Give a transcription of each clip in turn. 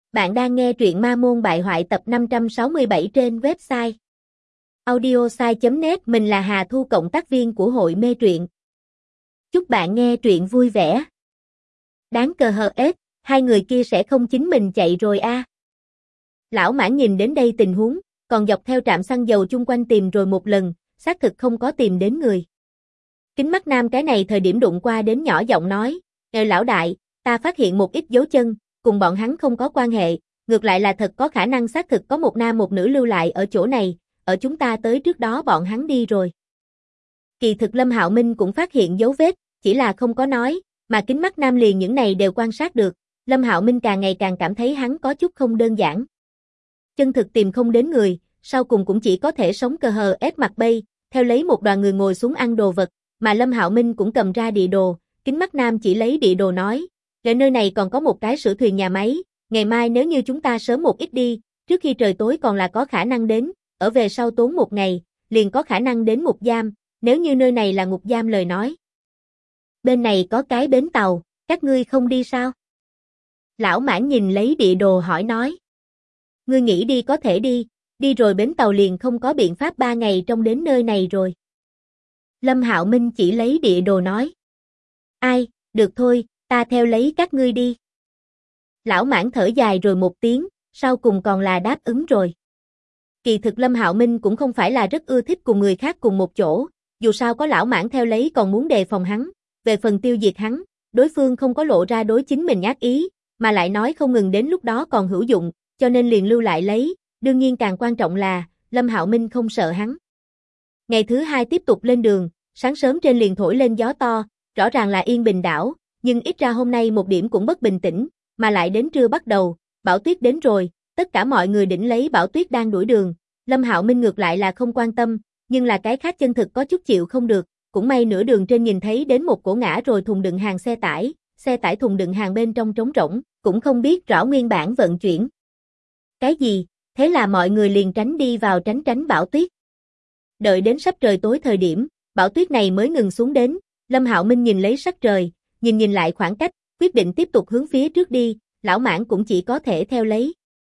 Bạn đang nghe truyện Ma Môn Bại Hoại tập 567 trên website audiosai.net. Mình là Hà Thu, cộng tác viên của hội mê truyện. Chúc bạn nghe truyện vui vẻ. Đáng cờ hờ ết, hai người kia sẽ không chính mình chạy rồi a. Lão Mãn nhìn đến đây tình huống, còn dọc theo trạm xăng dầu chung quanh tìm rồi một lần, xác thực không có tìm đến người. Kính Mắt Nam cái này thời điểm đụng qua đến nhỏ giọng nói, lão đại, ta phát hiện một ít dấu chân, cùng bọn hắn không có quan hệ, ngược lại là thật có khả năng xác thực có một nam một nữ lưu lại ở chỗ này, ở chúng ta tới trước đó bọn hắn đi rồi. Kỳ thực Lâm Hạo Minh cũng phát hiện dấu vết, chỉ là không có nói, mà Kính Mắt Nam liền những này đều quan sát được, Lâm Hạo Minh càng ngày càng cảm thấy hắn có chút không đơn giản. Chân thực tìm không đến người, sau cùng cũng chỉ có thể sống cờ hờ ép mặt bay, theo lấy một đoàn người ngồi xuống ăn đồ vật, mà Lâm Hạo Minh cũng cầm ra địa đồ, Kính Mắt Nam chỉ lấy địa đồ nói, ở nơi này còn có một cái sửa thuyền nhà máy, ngày mai nếu như chúng ta sớm một ít đi, trước khi trời tối còn là có khả năng đến, ở về sau tốn một ngày, liền có khả năng đến ngục giam, nếu như nơi này là ngục giam lời nói. Bên này có cái bến tàu, các ngươi không đi sao? Lão Mãn nhìn lấy địa đồ hỏi nói. Ngươi nghĩ đi có thể đi rồi bến tàu liền không có biện pháp 3 ngày trong đến nơi này rồi. Lâm Hạo Minh chỉ lấy địa đồ nói. Ai, được thôi, ta theo lấy các ngươi đi. Lão Mãn thở dài rồi một tiếng, sau cùng còn là đáp ứng rồi. Kỳ thực Lâm Hạo Minh cũng không phải là rất ưa thích cùng người khác cùng một chỗ, dù sao có Lão Mãn theo lấy còn muốn đề phòng hắn, về phần tiêu diệt hắn, đối phương không có lộ ra đối chính mình ác ý, mà lại nói không ngừng đến lúc đó còn hữu dụng, cho nên liền lưu lại lấy, đương nhiên càng quan trọng là, Lâm Hạo Minh không sợ hắn. Ngày thứ hai tiếp tục lên đường, sáng sớm trên liền thổi lên gió to, rõ ràng là yên bình đảo, nhưng ít ra hôm nay một điểm cũng bất bình tĩnh, mà lại đến trưa bắt đầu, bão tuyết đến rồi, tất cả mọi người đỉnh lấy bão tuyết đang đuổi đường, Lâm Hạo Minh ngược lại là không quan tâm, nhưng là cái khác chân thực có chút chịu không được, cũng may nửa đường trên nhìn thấy đến một cổ ngã rồi thùng đựng hàng xe tải thùng đựng hàng bên trong trống rỗng, cũng không biết rõ nguyên bản vận chuyển. Cái gì? Thế là mọi người liền tránh đi vào tránh bão tuyết. Đợi đến sắp trời tối thời điểm, bão tuyết này mới ngừng xuống đến, Lâm Hạo Minh nhìn lấy sắc trời, nhìn lại khoảng cách, quyết định tiếp tục hướng phía trước đi, Lão Mãn cũng chỉ có thể theo lấy.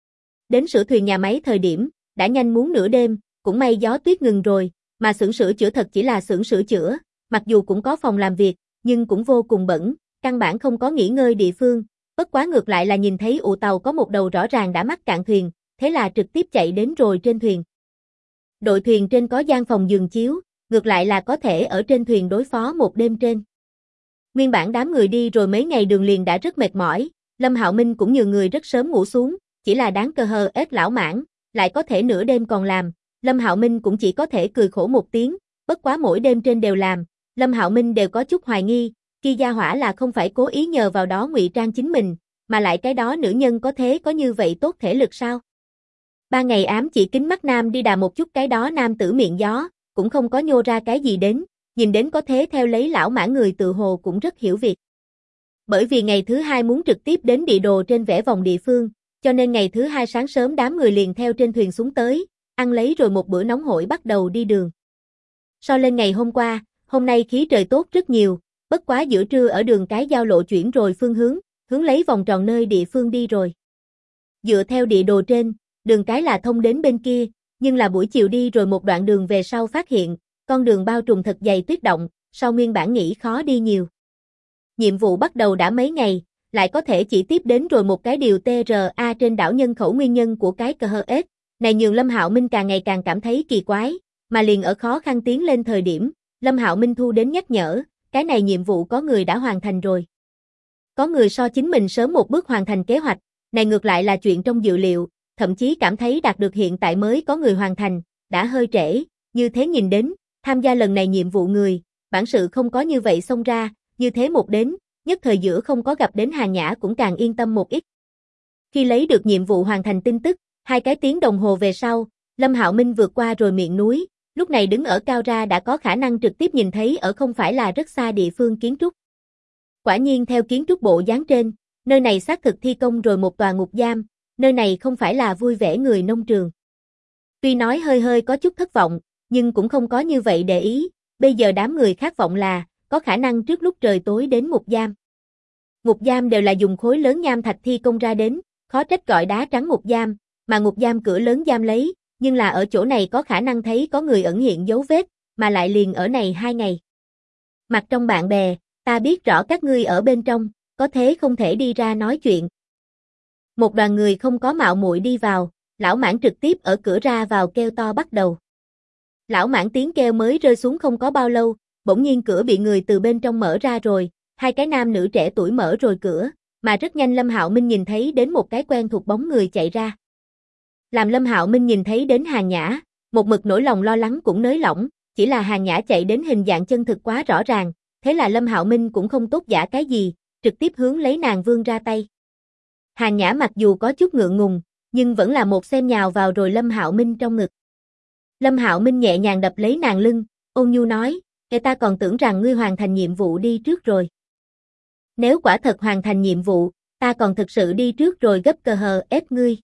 Đến sửa thuyền nhà máy thời điểm, đã nhanh muốn nửa đêm, cũng may gió tuyết ngừng rồi, mà xưởng sửa chữa thật chỉ là xưởng sửa chữa, mặc dù cũng có phòng làm việc, nhưng cũng vô cùng bẩn, căn bản không có nghỉ ngơi địa phương, bất quá ngược lại là nhìn thấy ụ tàu có một đầu rõ ràng đã mắc cạn thuyền, thế là trực tiếp chạy đến rồi trên thuyền. Đội thuyền trên có gian phòng giường chiếu, ngược lại là có thể ở trên thuyền đối phó một đêm trên. Nguyên bản đám người đi rồi mấy ngày đường liền đã rất mệt mỏi, Lâm Hạo Minh cũng nhiều người rất sớm ngủ xuống, chỉ là đáng cờ hờ ết Lão Mãn, lại có thể nửa đêm còn làm, Lâm Hạo Minh cũng chỉ có thể cười khổ một tiếng, bất quá mỗi đêm trên đều làm, Lâm Hạo Minh đều có chút hoài nghi, kia gia hỏa là không phải cố ý nhờ vào đó ngụy trang chính mình, mà lại cái đó nữ nhân có thế có như vậy tốt thể lực sao? 3 ngày ám chỉ Kính Mắt Nam đi đà một chút cái đó nam tử miệng gió, cũng không có nhô ra cái gì đến, nhìn đến có thế theo lấy Lão Mãn người tự hồ cũng rất hiểu việc. Bởi vì ngày thứ hai muốn trực tiếp đến địa đồ trên vẽ vòng địa phương, cho nên ngày thứ hai sáng sớm đám người liền theo trên thuyền xuống tới, ăn lấy rồi một bữa nóng hổi bắt đầu đi đường. So lên ngày hôm qua, hôm nay khí trời tốt rất nhiều, bất quá giữa trưa ở đường cái giao lộ chuyển rồi phương hướng lấy vòng tròn nơi địa phương đi rồi. Dựa theo địa đồ trên, đường cái là thông đến bên kia, nhưng là buổi chiều đi rồi một đoạn đường về sau phát hiện, con đường bao trùm thật dày tuyết động, so nguyên bản nghĩ khó đi nhiều. Nhiệm vụ bắt đầu đã mấy ngày, lại có thể chỉ tiếp đến rồi một cái điều TRA trên đảo nhân khẩu nguyên nhân của cái cờ hờ ết, này nhường Lâm Hạo Minh càng ngày càng cảm thấy kỳ quái, mà liền ở khó khăn tiến lên thời điểm, Lâm Hạo Minh thu đến nhắc nhở, cái này nhiệm vụ có người đã hoàn thành rồi. Có người so chính mình sớm một bước hoàn thành kế hoạch, này ngược lại là chuyện trong dự liệu, thậm chí cảm thấy đạt được hiện tại mới có người hoàn thành, đã hơi trễ, như thế nhìn đến, tham gia lần này nhiệm vụ người, bản sự không có như vậy xông ra, như thế một đến, nhất thời giữa không có gặp đến Hà Nhã cũng càng yên tâm một ít. Khi lấy được nhiệm vụ hoàn thành tin tức, 2 cái tiếng đồng hồ về sau, Lâm Hạo Minh vượt qua rồi miệng núi, lúc này đứng ở cao ra đã có khả năng trực tiếp nhìn thấy ở không phải là rất xa địa phương kiến trúc. Quả nhiên theo kiến trúc bộ dáng trên, nơi này xác thực thi công rồi một tòa ngục giam, nơi này không phải là vui vẻ người nông trường. Tuy nói hơi có chút thất vọng, nhưng cũng không có như vậy để ý, bây giờ đám người khát vọng là, có khả năng trước lúc trời tối đến ngục giam. Ngục giam đều là dùng khối lớn nham thạch thi công ra đến, Khó trách gọi đá trắng ngục giam, mà ngục giam cửa lớn giam lấy, nhưng là ở chỗ này có khả năng thấy có người ẩn hiện dấu vết, mà lại liền ở này 2 ngày. Mặt trong bạn bè, ta biết rõ các ngươi ở bên trong, có thế không thể đi ra nói chuyện. Một đoàn người không có mạo muội đi vào, lão mãn trực tiếp ở cửa ra vào kêu to bắt đầu. Lão mãn tiếng kêu mới rơi xuống không có bao lâu, bỗng nhiên cửa bị người từ bên trong mở ra rồi, 2 cái nam nữ trẻ tuổi mở rồi cửa, mà rất nhanh Lâm Hạo Minh nhìn thấy đến một cái quen thuộc bóng người chạy ra. Làm Lâm Hạo Minh nhìn thấy đến Hàn Nhã, một mực nỗi lòng lo lắng cũng nới lỏng, chỉ là Hàn Nhã chạy đến hình dạng chân thực quá rõ ràng, thế là Lâm Hạo Minh cũng không tốt giả cái gì, trực tiếp hướng lấy nàng vươn ra tay. Hàn Nhã mặc dù có chút ngượng ngùng, nhưng vẫn là một xem nhào vào rồi Lâm Hạo Minh trong ngực. Lâm Hạo Minh nhẹ nhàng đập lấy nàng lưng, ôn nhu nói, ta còn tưởng rằng ngươi hoàn thành nhiệm vụ đi trước rồi. Nếu quả thật hoàn thành nhiệm vụ, ta còn thực sự đi trước rồi gấp cờ hờ ép ngươi.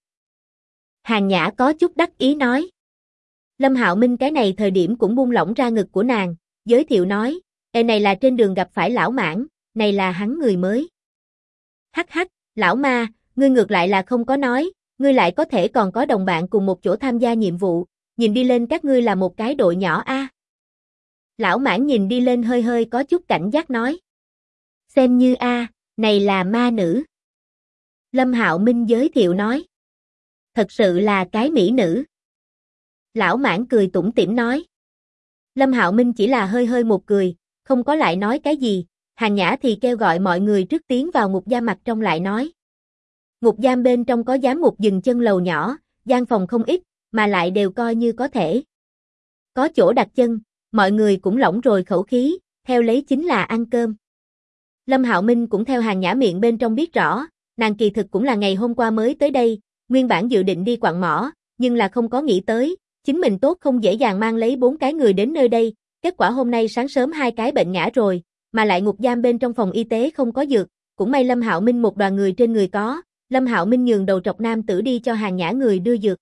Hàn Nhã có chút đắc ý nói. Lâm Hạo Minh cái này thời điểm cũng buông lỏng ra ngực của nàng, giới thiệu nói, này là trên đường gặp phải lão mãn, này là hắn người mới. Hắc hắc, lão ma, ngươi ngược lại là không có nói, ngươi lại có thể còn có đồng bạn cùng một chỗ tham gia nhiệm vụ, nhìn đi lên các ngươi là một cái đội nhỏ a. Lão mãn nhìn đi lên hơi hơi có chút cảnh giác nói. Xem như a, này là ma nữ. Lâm Hạo Minh giới thiệu nói. Thật sự là cái mỹ nữ. Lão mãn cười tủm tỉm nói. Lâm Hạo Minh chỉ là hơi hơi một cười, không có lại nói cái gì, Hàn Nhã thì kêu gọi mọi người trước tiến vào ngục giam mặt trong lại nói. Ngục giam bên trong có giám ngục dừng chân lầu nhỏ, gian phòng không ít, mà lại đều coi như có thể. Có chỗ đặt chân, mọi người cũng lỏng rồi khẩu khí, theo lấy chính là ăn cơm. Lâm Hạo Minh cũng theo Hàn Nhã miệng bên trong biết rõ, nàng kỳ thực cũng là ngày hôm qua mới tới đây, nguyên bản dự định đi quặng mỏ, nhưng là không có nghĩ tới, chính mình tốt không dễ dàng mang lấy 4 cái người đến nơi đây, kết quả hôm nay sáng sớm 2 cái bệnh ngã rồi, mà lại ngục giam bên trong phòng y tế không có dược, cũng may Lâm Hạo Minh một đoàn người trên người có, Lâm Hạo Minh nhường đầu trọc nam tử đi cho Hàn Nhã người đưa dược.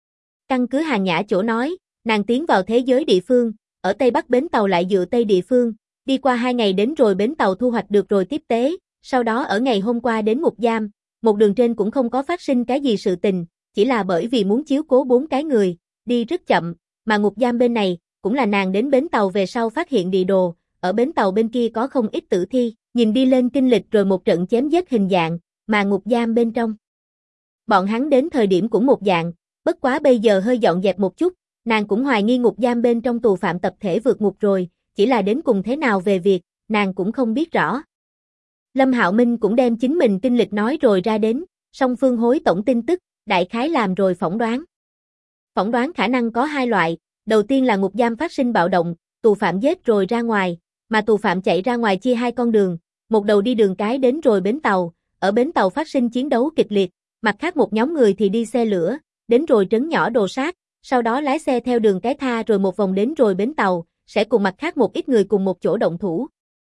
Căn cứ Hàn Nhã chỗ nói, nàng tiến vào thế giới địa phương, ở Tây Bắc bến tàu lại dựa Tây địa phương, đi qua 2 ngày đến rồi bến tàu thu hoạch được rồi tiếp tế, sau đó ở ngày hôm qua đến ngục giam, một đường trên cũng không có phát sinh cái gì sự tình, chỉ là bởi vì muốn chiếu cố 4 cái người, đi rất chậm, mà ngục giam bên này, cũng là nàng đến bến tàu về sau phát hiện địa đồ, ở bến tàu bên kia có không ít tử thi, nhìn đi lên kinh lịch rồi một trận chém giết hình dạng, mà ngục giam bên trong. Bọn hắn đến thời điểm cũng một dạng, bất quá bây giờ hơi dọn dẹp một chút, nàng cũng hoài nghi ngục giam bên trong tù phạm tập thể vượt ngục rồi, chỉ là đến cùng thế nào về việc, nàng cũng không biết rõ. Lâm Hạo Minh cũng đem chính mình kinh lịch nói rồi ra đến, song phương hối tổng tin tức, đại khái làm rồi phỏng đoán. Phỏng đoán khả năng có 2 loại, đầu tiên là ngục giam phát sinh bạo động, tù phạm giết rồi ra ngoài, mà tù phạm chạy ra ngoài chia 2 con đường, một đầu đi đường cái đến rồi bến tàu, ở bến tàu phát sinh chiến đấu kịch liệt, mặt khác một nhóm người thì đi xe lửa, đến rồi trấn nhỏ đồ sát, sau đó lái xe theo đường cái tha rồi một vòng đến rồi bến tàu, sẽ cùng mặt khác một ít người cùng một chỗ động thủ.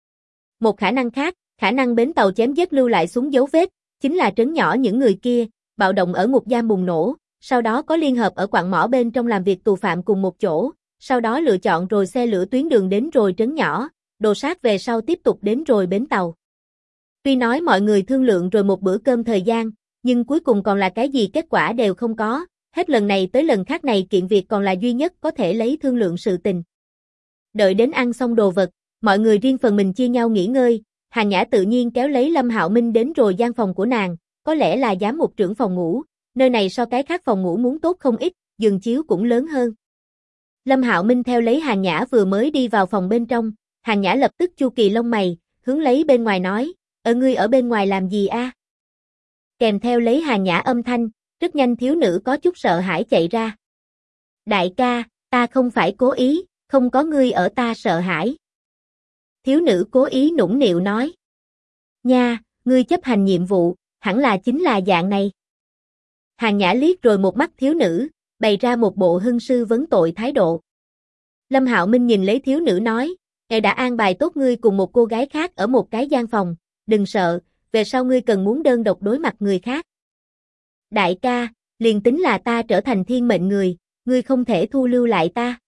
Một khả năng khác, khả năng bến tàu chém giết lưu lại xuống dấu vết, chính là trấn nhỏ những người kia, bạo động ở ngục giam bùng nổ, sau đó có liên hợp ở quặng mỏ bên trong làm việc tù phạm cùng một chỗ, sau đó lựa chọn rồi xe lửa tuyến đường đến rồi trấn nhỏ, đồ sát về sau tiếp tục đến rồi bến tàu. Tuy nói mọi người thương lượng rồi một bữa cơm thời gian, nhưng cuối cùng còn là cái gì kết quả đều không có, hết lần này tới lần khác này kiện việc còn là duy nhất có thể lấy thương lượng sự tình. Đợi đến ăn xong đồ vật, mọi người riêng phần mình chia nhau nghỉ ngơi, Hàn Nhã tự nhiên kéo lấy Lâm Hạo Minh đến rồi gian phòng của nàng, có lẽ là giám mục trưởng phòng ngủ, nơi này so cái khác phòng ngủ muốn tốt không ít, giường chiếu cũng lớn hơn. Lâm Hạo Minh theo lấy Hàn Nhã vừa mới đi vào phòng bên trong, Hàn Nhã lập tức chu kỳ lông mày, hướng lấy bên ngoài nói, ngươi ở bên ngoài làm gì a? Kèm theo lấy Hàn Nhã âm thanh, rất nhanh thiếu nữ có chút sợ hãi chạy ra. Đại ca, ta không phải cố ý, không có ngươi ở ta sợ hãi. Thiếu nữ cố ý nũng nịu nói. Nha, ngươi chấp hành nhiệm vụ, hẳn là chính là dạng này. Hàn Nhã liếc rồi một mắt thiếu nữ, bày ra một bộ hưng sư vấn tội thái độ. Lâm Hạo Minh nhìn lấy thiếu nữ nói, ngài đã an bài tốt ngươi cùng một cô gái khác ở một cái gian phòng, đừng sợ, về sau ngươi cần muốn đơn độc đối mặt người khác. Đại ca, liền tính là ta trở thành thiên mệnh người, ngươi không thể thu lưu lại ta.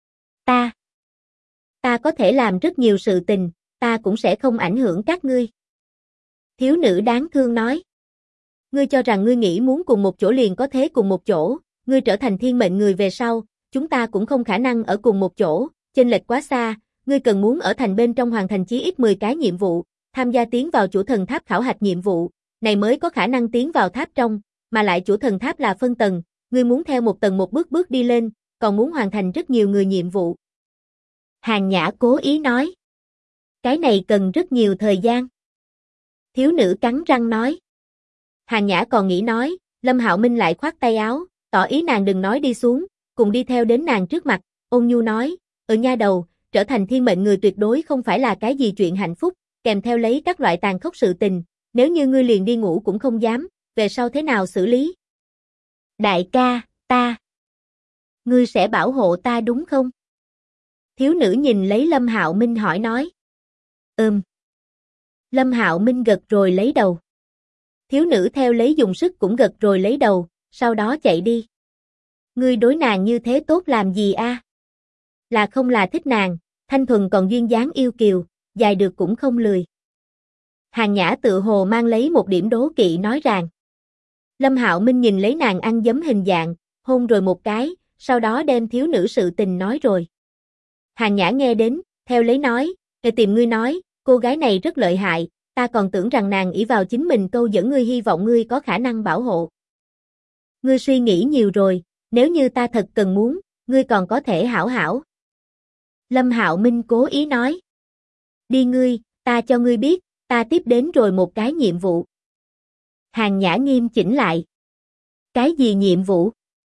Ta có thể làm rất nhiều sự tình, ta cũng sẽ không ảnh hưởng các ngươi. Thiếu nữ đáng thương nói. ngươi cho rằng ngươi nghĩ muốn cùng một chỗ liền có thế cùng một chỗ, ngươi trở thành thiên mệnh người về sau, chúng ta cũng không khả năng ở cùng một chỗ, chênh lệch quá xa, ngươi cần muốn ở thành bên trong hoàn thành chí ít 10 cái nhiệm vụ, tham gia tiến vào chủ thần tháp khảo hạch nhiệm vụ, này mới có khả năng tiến vào tháp trong, mà lại chủ thần tháp là phân tầng, ngươi muốn theo một tầng một bước bước đi lên, còn muốn hoàn thành rất nhiều người nhiệm vụ. Hàn Nhã cố ý nói. Cái này cần rất nhiều thời gian. Thiếu nữ cắn răng nói. Hàn Nhã còn nghĩ nói, Lâm Hạo Minh lại khoát tay áo, tỏ ý nàng đừng nói đi xuống, cùng đi theo đến nàng trước mặt, ôn nhu nói, nha đầu, trở thành thiên mệnh người tuyệt đối không phải là cái gì chuyện hạnh phúc, kèm theo lấy các loại tàn khốc sự tình, nếu như ngươi liền đi ngủ cũng không dám, về sau thế nào xử lý? Đại ca, ngươi sẽ bảo hộ ta đúng không? Thiếu nữ nhìn lấy Lâm Hạo Minh hỏi nói. Lâm Hạo Minh gật rồi lấy đầu. Thiếu nữ theo lấy dùng sức cũng gật rồi lấy đầu, sau đó chạy đi. Ngươi đối nàng như thế tốt làm gì a? Là không là thích nàng, thanh thuần còn duyên dáng yêu kiều, dài được cũng không lười. Hàn Nhã tự hồ mang lấy một điểm đố kỵ nói rằng. Lâm Hạo Minh nhìn lấy nàng ăn giấm hình dạng, hôn rồi một cái, sau đó đem thiếu nữ sự tình nói rồi. Hàn Nhã nghe đến, theo lấy nói, tìm ngươi nói, cô gái này rất lợi hại, ta còn tưởng rằng nàng ỷ vào chính mình câu dẫn ngươi hy vọng ngươi có khả năng bảo hộ. Ngươi suy nghĩ nhiều rồi, nếu như ta thật cần muốn, ngươi còn có thể hảo hảo. Lâm Hạo Minh cố ý nói. Đi ngươi, ta cho ngươi biết, ta tiếp đến rồi một cái nhiệm vụ. Hàn Nhã nghiêm chỉnh lại. Cái gì nhiệm vụ?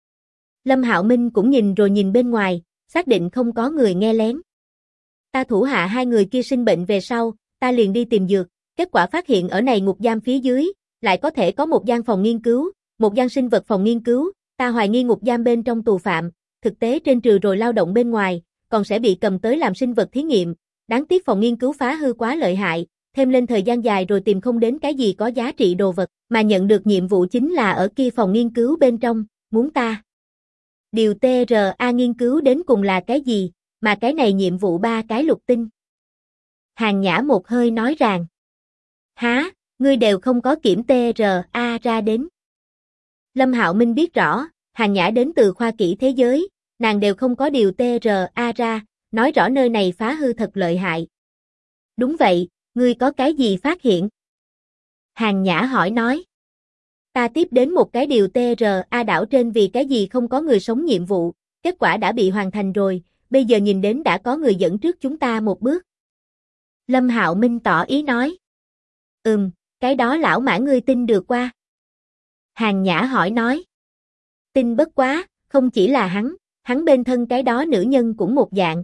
Lâm Hạo Minh cũng nhìn rồi nhìn bên ngoài, xác định không có người nghe lén. Ta thủ hạ hai người kia sinh bệnh về sau, ta liền đi tìm dược, kết quả phát hiện ở này ngục giam phía dưới, lại có thể có một gian phòng nghiên cứu, một gian sinh vật phòng nghiên cứu, ta hoài nghi ngục giam bên trong tù phạm, thực tế trên trừ rồi lao động bên ngoài, còn sẽ bị cầm tới làm sinh vật thí nghiệm, đáng tiếc phòng nghiên cứu phá hư quá lợi hại, thêm lên thời gian dài rồi tìm không đến cái gì có giá trị đồ vật, mà nhận được nhiệm vụ chính là ở kia phòng nghiên cứu bên trong, muốn ta. Điều TRA nghiên cứu đến cùng là cái gì, mà cái này nhiệm vụ 3 cái lục tinh. Hàn Nhã một hơi nói rằng. Há, ngươi đều không có kiểm TRA ra đến. Lâm Hạo Minh biết rõ, Hàn Nhã đến từ khoa kỹ thế giới, nàng đều không có điều TRA ra, nói rõ nơi này phá hư thật lợi hại. Đúng vậy, ngươi có cái gì phát hiện? Hàn Nhã hỏi nói. Ta tiếp đến một cái điều TRA đảo trên vì cái gì không có người sống nhiệm vụ, kết quả đã bị hoàn thành rồi, bây giờ nhìn đến đã có người dẫn trước chúng ta một bước. Lâm Hạo Minh tỏ ý nói. Cái đó lão mã ngươi tin được qua. Hàn Nhã hỏi nói. Tin bất quá, không chỉ là hắn bên thân cái đó nữ nhân cũng một dạng.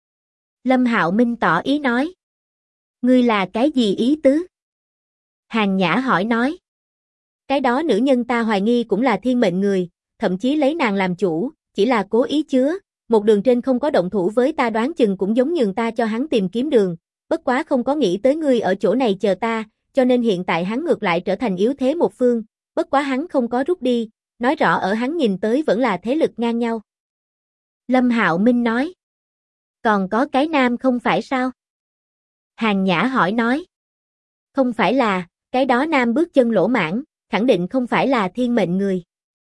Lâm Hạo Minh tỏ ý nói. Ngươi là cái gì ý tứ? Hàn Nhã hỏi nói. Cái đó nữ nhân ta hoài nghi cũng là thiên mệnh người, thậm chí lấy nàng làm chủ, chỉ là cố ý chứa, một đường trên không có động thủ với ta đoán chừng cũng giống nhường ta cho hắn tìm kiếm đường, bất quá không có nghĩ tới ngươi ở chỗ này chờ ta, cho nên hiện tại hắn ngược lại trở thành yếu thế một phương, bất quá hắn không có rút đi, nói rõ ở hắn nhìn tới vẫn là thế lực ngang nhau. Lâm Hạo Minh nói. Còn có cái nam không phải sao? Hàn Nhã hỏi nói. Không phải là, cái đó nam bước chân lỗ mãng, khẳng định không phải là thiên mệnh người.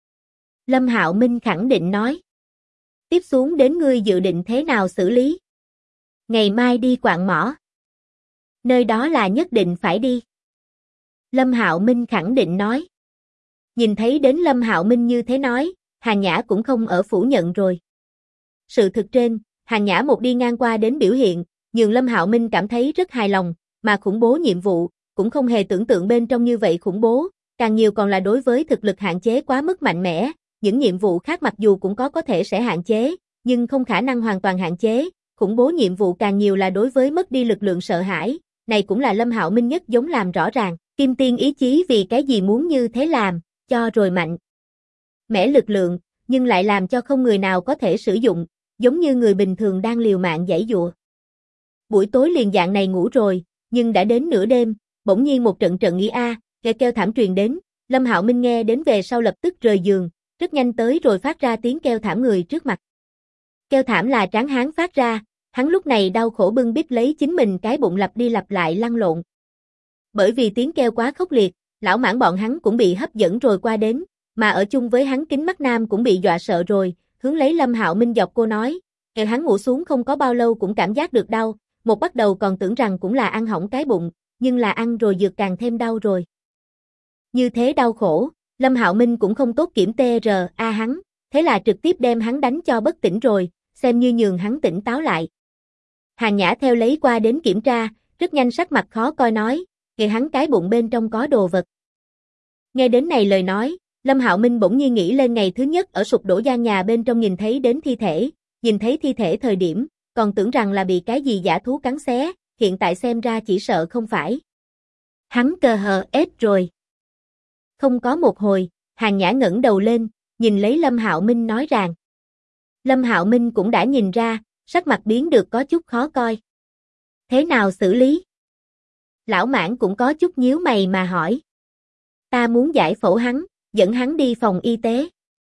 Lâm Hạo Minh khẳng định nói. Tiếp xuống đến ngươi dự định thế nào xử lý? Ngày mai đi quạng mỏ. Nơi đó là nhất định phải đi. Lâm Hạo Minh khẳng định nói. Nhìn thấy đến Lâm Hạo Minh như thế nói, Hàn Nhã cũng không ở phủ nhận rồi. Sự thực trên, Hàn Nhã một đi ngang qua đến biểu hiện, nhường Lâm Hạo Minh cảm thấy rất hài lòng, mà khủng bố nhiệm vụ, cũng không hề tưởng tượng bên trong như vậy khủng bố, càng nhiều còn là đối với thực lực hạn chế quá mức mạnh mẽ, những nhiệm vụ khác mặc dù cũng có thể sẽ hạn chế, nhưng không khả năng hoàn toàn hạn chế, khủng bố nhiệm vụ càng nhiều là đối với mất đi lực lượng sợ hãi, này cũng là Lâm Hạo Minh nhất giống làm rõ ràng, Kim Tiên ý chí vì cái gì muốn như thế làm, cho rồi mạnh mẽ lực lượng, nhưng lại làm cho không người nào có thể sử dụng, giống như người bình thường đang liều mạng giãy giụa. Buổi tối liền dạng này ngủ rồi, nhưng đã đến nửa đêm, bỗng nhiên một trận ý nghe kêu thảm truyền đến, Lâm Hạo Minh nghe đến về sau lập tức rời giường, rất nhanh tới rồi phát ra tiếng kêu thảm người trước mặt. Kêu thảm là tráng hán phát ra, hắn lúc này đau khổ bưng bít lấy chính mình cái bụng lặp đi lặp lại lăn lộn. Bởi vì tiếng kêu quá khốc liệt, Lão Mãng bọn hắn cũng bị hấp dẫn rồi qua đến, mà ở chung với hắn Kính Mắt Nam cũng bị dọa sợ rồi, hướng lấy Lâm Hạo Minh dọc cô nói, hắn ngủ xuống không có bao lâu cũng cảm giác được đau, một bắt đầu còn tưởng rằng cũng là ăn hỏng cái bụng, nhưng là ăn rồi dược càng thêm đau rồi. Như thế đau khổ, Lâm Hạo Minh cũng không tốt kiểm TRA hắn, thế là trực tiếp đem hắn đánh cho bất tỉnh rồi, xem như nhường hắn tỉnh táo lại. Hàn Nhã theo lấy qua đến kiểm tra, rất nhanh sắc mặt khó coi nói, kìa hắn cái bụng bên trong có đồ vật. Nghe đến này lời nói, Lâm Hạo Minh bỗng nhiên nghĩ lên ngày thứ nhất ở sụp đổ gian nhà bên trong nhìn thấy đến thi thể, nhìn thấy thi thể thời điểm, còn tưởng rằng là bị cái gì dã thú cắn xé, hiện tại xem ra chỉ sợ không phải. Hắn CHS rồi. Không có một hồi, Hàn Nhã ngẩng đầu lên, nhìn lấy Lâm Hạo Minh nói rằng. Lâm Hạo Minh cũng đã nhìn ra, sắc mặt biến được có chút khó coi. Thế nào xử lý? Lão Mãng cũng có chút nhíu mày mà hỏi. Ta muốn giải phẫu hắn, dẫn hắn đi phòng y tế.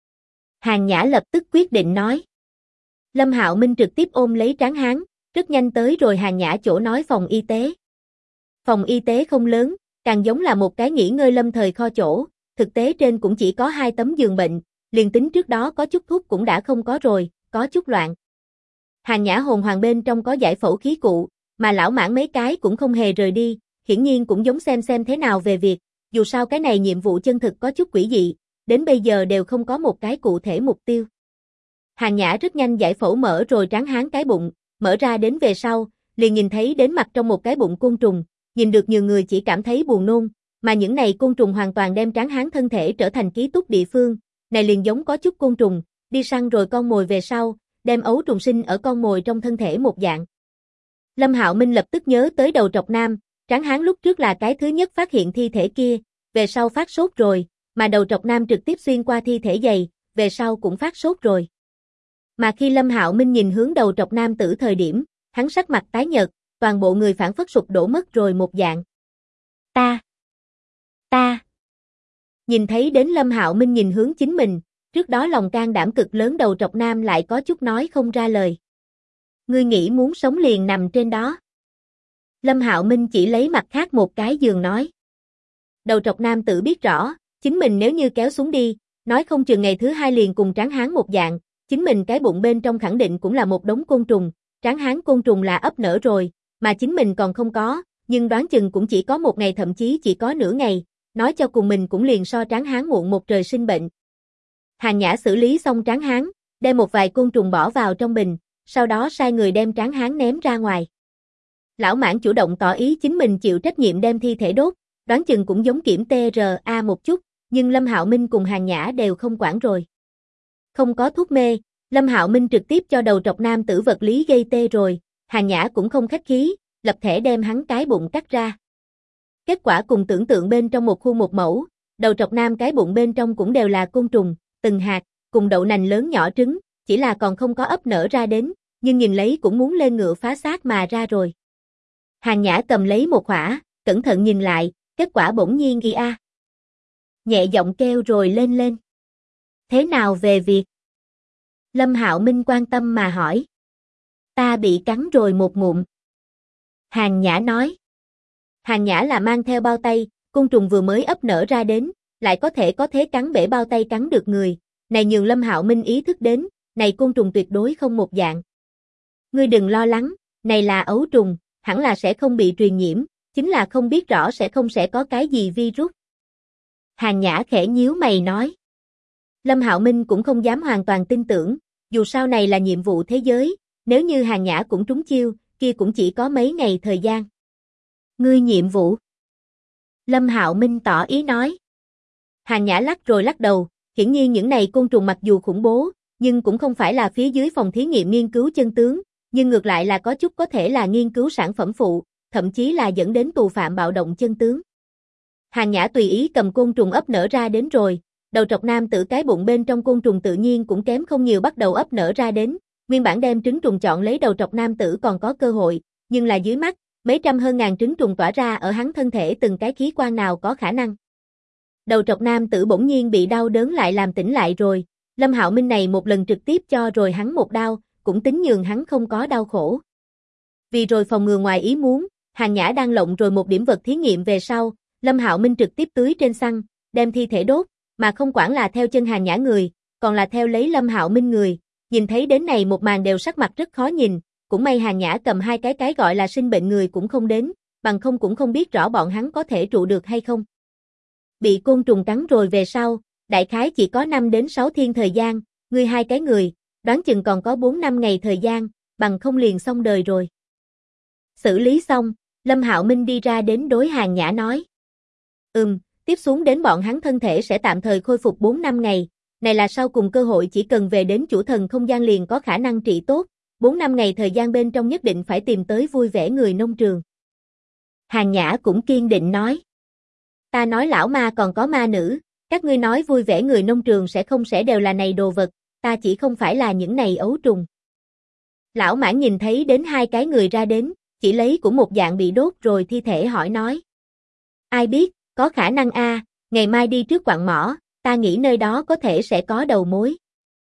Hàn Nhã lập tức quyết định nói. Lâm Hạo Minh trực tiếp ôm lấy trán hắn, rất nhanh tới rồi Hàn Nhã chỗ nói phòng y tế. Phòng y tế không lớn, càng giống là một cái nghỉ ngơi lâm thời kho chỗ, thực tế trên cũng chỉ có 2 tấm giường bệnh, liền tính trước đó có chút thuốc cũng đã không có rồi, có chút loạn. Hàn Nhã hồn hoàng bên trong có giải phẫu khí cụ, mà lão Mãng mấy cái cũng không hề rời đi, hiển nhiên cũng giống xem thế nào về việc, dù sao cái này nhiệm vụ chân thực có chút quỷ dị, đến bây giờ đều không có một cái cụ thể mục tiêu. Hàn Nhã rất nhanh giải phẫu mở rồi tráng hán cái bụng, mở ra đến về sau, liền nhìn thấy đến mặt trong một cái bụng côn trùng, nhìn được nhiều người chỉ cảm thấy buồn nôn, mà những này côn trùng hoàn toàn đem tráng hán thân thể trở thành ký túc địa phương, này liền giống có chút côn trùng, đi săn rồi con mồi về sau, đem ấu trùng sinh ở con mồi trong thân thể một dạng. Lâm Hạo Minh lập tức nhớ tới đầu trọc nam, tráng hán lúc trước là cái thứ nhất phát hiện thi thể kia, về sau phát sốt rồi, mà đầu trọc nam trực tiếp xuyên qua thi thể dày, về sau cũng phát sốt rồi. Mà khi Lâm Hạo Minh nhìn hướng đầu trọc nam tử thời điểm, hắn sắc mặt tái nhợt, toàn bộ người phảng phất sụp đổ mất rồi một dạng. Ta. Nhìn thấy đến Lâm Hạo Minh nhìn hướng chính mình, trước đó lòng can đảm cực lớn đầu trọc nam lại có chút nói không ra lời. Ngươi nghĩ muốn sống liền nằm trên đó. Lâm Hạo Minh chỉ lấy mặt khác một cái giường nói. Đầu trọc nam tử biết rõ, chính mình nếu như kéo xuống đi, nói không chừng ngày thứ 2 liền cùng tráng hán một dạng, chính mình cái bụng bên trong khẳng định cũng là một đống côn trùng, tráng hán côn trùng là ấp nở rồi, mà chính mình còn không có, nhưng đoán chừng cũng chỉ có một ngày thậm chí chỉ có nửa ngày, nói cho cùng mình cũng liền so tráng hán muộn một trời sinh bệnh. Hàn Nhã xử lý xong tráng hán, đem một vài côn trùng bỏ vào trong bình, sau đó sai người đem tráng hán ném ra ngoài. Lão Mãng chủ động tỏ ý chính mình chịu trách nhiệm đem thi thể đốt, đoán chừng cũng giống kiểm TRA một chút, nhưng Lâm Hạo Minh cùng Hàn Nhã đều không quản rồi. Không có thuốc mê, Lâm Hạo Minh trực tiếp cho đầu trọc nam tử vật lý gây tê rồi, Hàn Nhã cũng không khách khí, lập thể đem hắn cái bụng cắt ra. Kết quả cùng tưởng tượng bên trong một khuôn một mẫu, đầu trọc nam cái bụng bên trong cũng đều là côn trùng, từng hạt, cùng đậu nành lớn nhỏ trứng, chỉ là còn không có ấp nở ra đến, nhưng nhìn lấy cũng muốn lên ngựa phá xác mà ra rồi. Hàn Nhã cầm lấy một quả, cẩn thận nhìn lại, kết quả bỗng nhiên ghi a. Nhẹ giọng kêu rồi lên. Thế nào về việc? Lâm Hạo Minh quan tâm mà hỏi. Ta bị cắn rồi một ngụm. Hàn Nhã nói. Hàn Nhã là mang theo bao tay, côn trùng vừa mới ấp nở ra đến, lại có thể cắn bể bao tay cắn được người, này nhường Lâm Hạo Minh ý thức đến, này côn trùng tuyệt đối không một dạng. Ngươi đừng lo lắng, này là ấu trùng, hẳn là sẽ không bị truyền nhiễm, chính là không biết rõ sẽ có cái gì virus. Hàn Nhã khẽ nhíu mày nói. Lâm Hạo Minh cũng không dám hoàn toàn tin tưởng, dù sao này là nhiệm vụ thế giới, nếu như Hàn Nhã cũng trúng chiêu, kia cũng chỉ có mấy ngày thời gian. Ngươi nhiệm vụ. Lâm Hạo Minh tỏ ý nói. Hàn Nhã lắc rồi lắc đầu, hiển nhiên những này côn trùng mặc dù khủng bố, nhưng cũng không phải là phía dưới phòng thí nghiệm nghiên cứu chân tướng, nhưng ngược lại là có chút có thể là nghiên cứu sản phẩm phụ, thậm chí là dẫn đến tù phạm bạo động chân tướng. Hàn Nhã tùy ý cầm côn trùng ấp nở ra đến rồi, đầu trọc nam tử cái bụng bên trong côn trùng tự nhiên cũng kém không nhiều bắt đầu ấp nở ra đến, nguyên bản đem trứng trùng chọn lấy đầu trọc nam tử còn có cơ hội, nhưng là dưới mắt, mấy trăm hơn ngàn trứng trùng tỏa ra ở hắn thân thể từng cái khí quan nào có khả năng. Đầu trọc nam tử bỗng nhiên bị đau đớn lại làm tỉnh lại rồi, Lâm Hạo Minh này một lần trực tiếp cho rồi hắn một đao, cũng tính nhường hắn không có đau khổ. Vì rồi phòng ngừa ngoài ý muốn, Hàn Nhã đang lộng rồi một điểm vật thí nghiệm về sau, Lâm Hạo Minh trực tiếp tưới trên xăng, đem thi thể đốt, mà không quản là theo chân Hàn Nhã người, còn là theo lấy Lâm Hạo Minh người, nhìn thấy đến này một màn đều sắc mặt rất khó nhìn, cũng may Hàn Nhã cầm hai cái gọi là sinh bệnh người cũng không đến, bằng không cũng không biết rõ bọn hắn có thể trụ được hay không. Bị côn trùng cắn rồi về sau, đại khái chỉ có 5 đến 6 thiên thời gian, ngươi hai cái người, đoán chừng còn có 4-5 ngày thời gian, bằng không liền xong đời rồi. Xử lý xong, Lâm Hạo Minh đi ra đến đối Hàn Nhã nói. Tiếp xuống đến bọn hắn thân thể sẽ tạm thời khôi phục 4-5 ngày, này là sau cùng cơ hội, chỉ cần về đến chủ thần không gian liền có khả năng trị tốt, 4-5 ngày thời gian bên trong nhất định phải tìm tới vui vẻ người nông trường. Hàn Nhã cũng kiên định nói. Ta nói lão ma còn có ma nữ, các ngươi nói vui vẻ người nông trường sẽ đều là này đồ vật, ta chỉ không phải là những này ấu trùng. Lão Mãn nhìn thấy đến hai cái người ra đến, chỉ lấy của một dạng bị đốt rồi thi thể hỏi nói. Ai biết, có khả năng ngày mai đi trước quặng mỏ, ta nghĩ nơi đó có thể sẽ có đầu mối.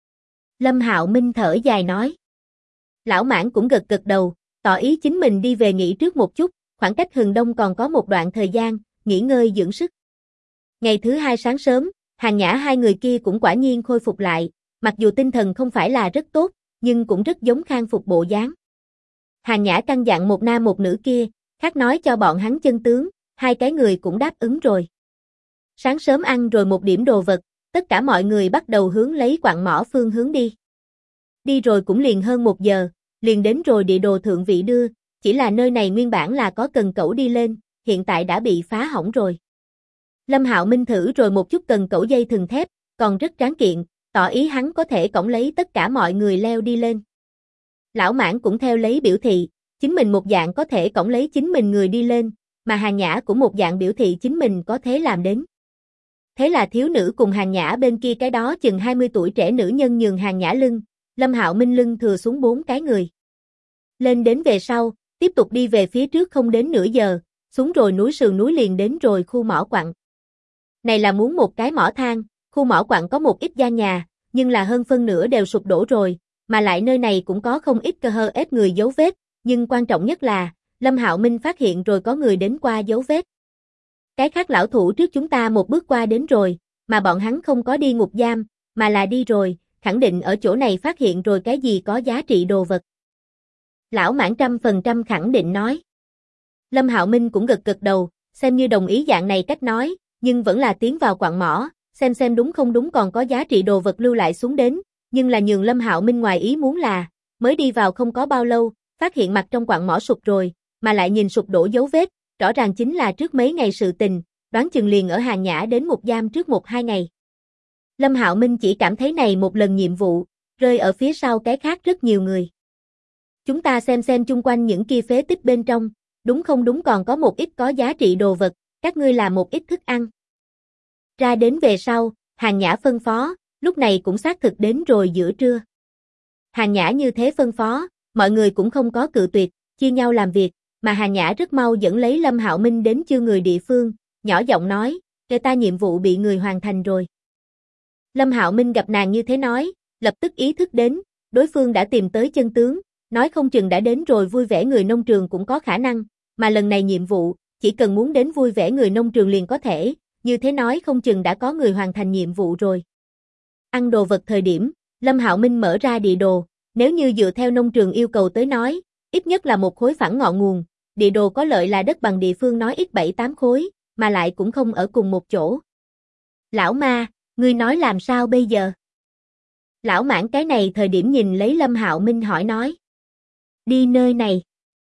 Lâm Hạo Minh thở dài nói. Lão Mãn cũng gật gật đầu, tỏ ý chính mình đi về nghỉ trước một chút, khoảng cách hừng đông còn có một đoạn thời gian, nghỉ ngơi dưỡng sức. Ngày thứ hai sáng sớm, Hàn Nhã hai người kia cũng quả nhiên khôi phục lại, mặc dù tinh thần không phải là rất tốt, nhưng cũng rất giống khang phục bộ dáng. Hàn Nhã căn dặn một nam một nữ kia, khác nói cho bọn hắn chân tướng, hai cái người cũng đáp ứng rồi. Sáng sớm ăn rồi một điểm đồ vật, tất cả mọi người bắt đầu hướng lấy quặng mỏ phương hướng đi. Đi rồi cũng liền hơn 1 giờ, liền đến rồi địa đồ thượng vị đưa, chỉ là nơi này nguyên bản là có cần cẩu đi lên, hiện tại đã bị phá hỏng rồi. Lâm Hạo Minh thử rồi một chút cần cẩu dây thừng thép, còn rất tráng kiện, tỏ ý hắn có thể cõng lấy tất cả mọi người leo đi lên. Lão Mãn cũng theo lấy biểu thị, chính mình một dạng có thể cõng lấy chính mình người đi lên, mà Hàn Nhã cũng một dạng biểu thị chính mình có thể làm đến. Thế là thiếu nữ cùng Hàn Nhã bên kia cái đó chừng 20 tuổi trẻ nữ nhân nhường Hàn Nhã lưng, Lâm Hạo Minh lưng thừa xuống 4 cái người. Lên đến về sau, tiếp tục đi về phía trước không đến nửa giờ, xuống rồi núi sườn núi liền đến rồi khu mỏ quặng. Này là muốn một cái mỏ than, khu mỏ quặng có một ít gian nhà, nhưng là hơn phân nửa đều sụp đổ rồi, mà lại nơi này cũng có không ít cơ hơ ép người dấu vết, nhưng quan trọng nhất là, Lâm Hạo Minh phát hiện rồi có người đến qua dấu vết. Cái khác lão thủ trước chúng ta một bước qua đến rồi, mà bọn hắn không có đi ngục giam, mà là đi rồi, khẳng định ở chỗ này phát hiện rồi cái gì có giá trị đồ vật. Lão Mãn 100% khẳng định nói. Lâm Hạo Minh cũng gật gật đầu, xem như đồng ý dạng này cách nói, nhưng vẫn là tiến vào quặng mỏ, xem đúng không đúng còn có giá trị đồ vật lưu lại xuống đến, nhưng là nhường Lâm Hạo Minh ngoài ý muốn là, mới đi vào không có bao lâu, phát hiện mặt trong quặng mỏ sụp rồi, mà lại nhìn sụp đổ dấu vết, rõ ràng chính là trước mấy ngày sự tình, đoán chừng liền ở Hàn Nhã đến ngục giam trước 1-2 ngày. Lâm Hạo Minh chỉ cảm thấy này một lần nhiệm vụ, rơi ở phía sau cái khác rất nhiều người. Chúng ta xem chung quanh những kia phế tích bên trong, đúng không đúng còn có một ít có giá trị đồ vật, các ngươi làm một ít thức ăn. Ra đến về sau, Hàn Nhã phân phó, lúc này cũng xác thực đến rồi giữa trưa. Hàn Nhã như thế phân phó, mọi người cũng không có cự tuyệt, chia nhau làm việc, mà Hàn Nhã rất mau dẫn lấy Lâm Hạo Minh đến chưa người địa phương, nhỏ giọng nói, kể ta nhiệm vụ bị người hoàn thành rồi. Lâm Hạo Minh gặp nàng như thế nói, lập tức ý thức đến, đối phương đã tìm tới chân tướng, nói không chừng đã đến rồi vui vẻ người nông trường cũng có khả năng, mà lần này nhiệm vụ, chỉ cần muốn đến vui vẻ người nông trường liền có thể, như thế nói không chừng đã có người hoàn thành nhiệm vụ rồi. Ăn đồ vật thời điểm, Lâm Hạo Minh mở ra địa đồ, nếu như dựa theo nông trường yêu cầu tới nói, ít nhất là một khối phẳng ngọn nguồn, địa đồ có lợi là đất bằng địa phương nói ít 7-8 khối, mà lại cũng không ở cùng một chỗ. Lão ma, ngươi nói làm sao bây giờ? Lão Mãn cái này thời điểm nhìn lấy Lâm Hạo Minh hỏi nói. Đi nơi này.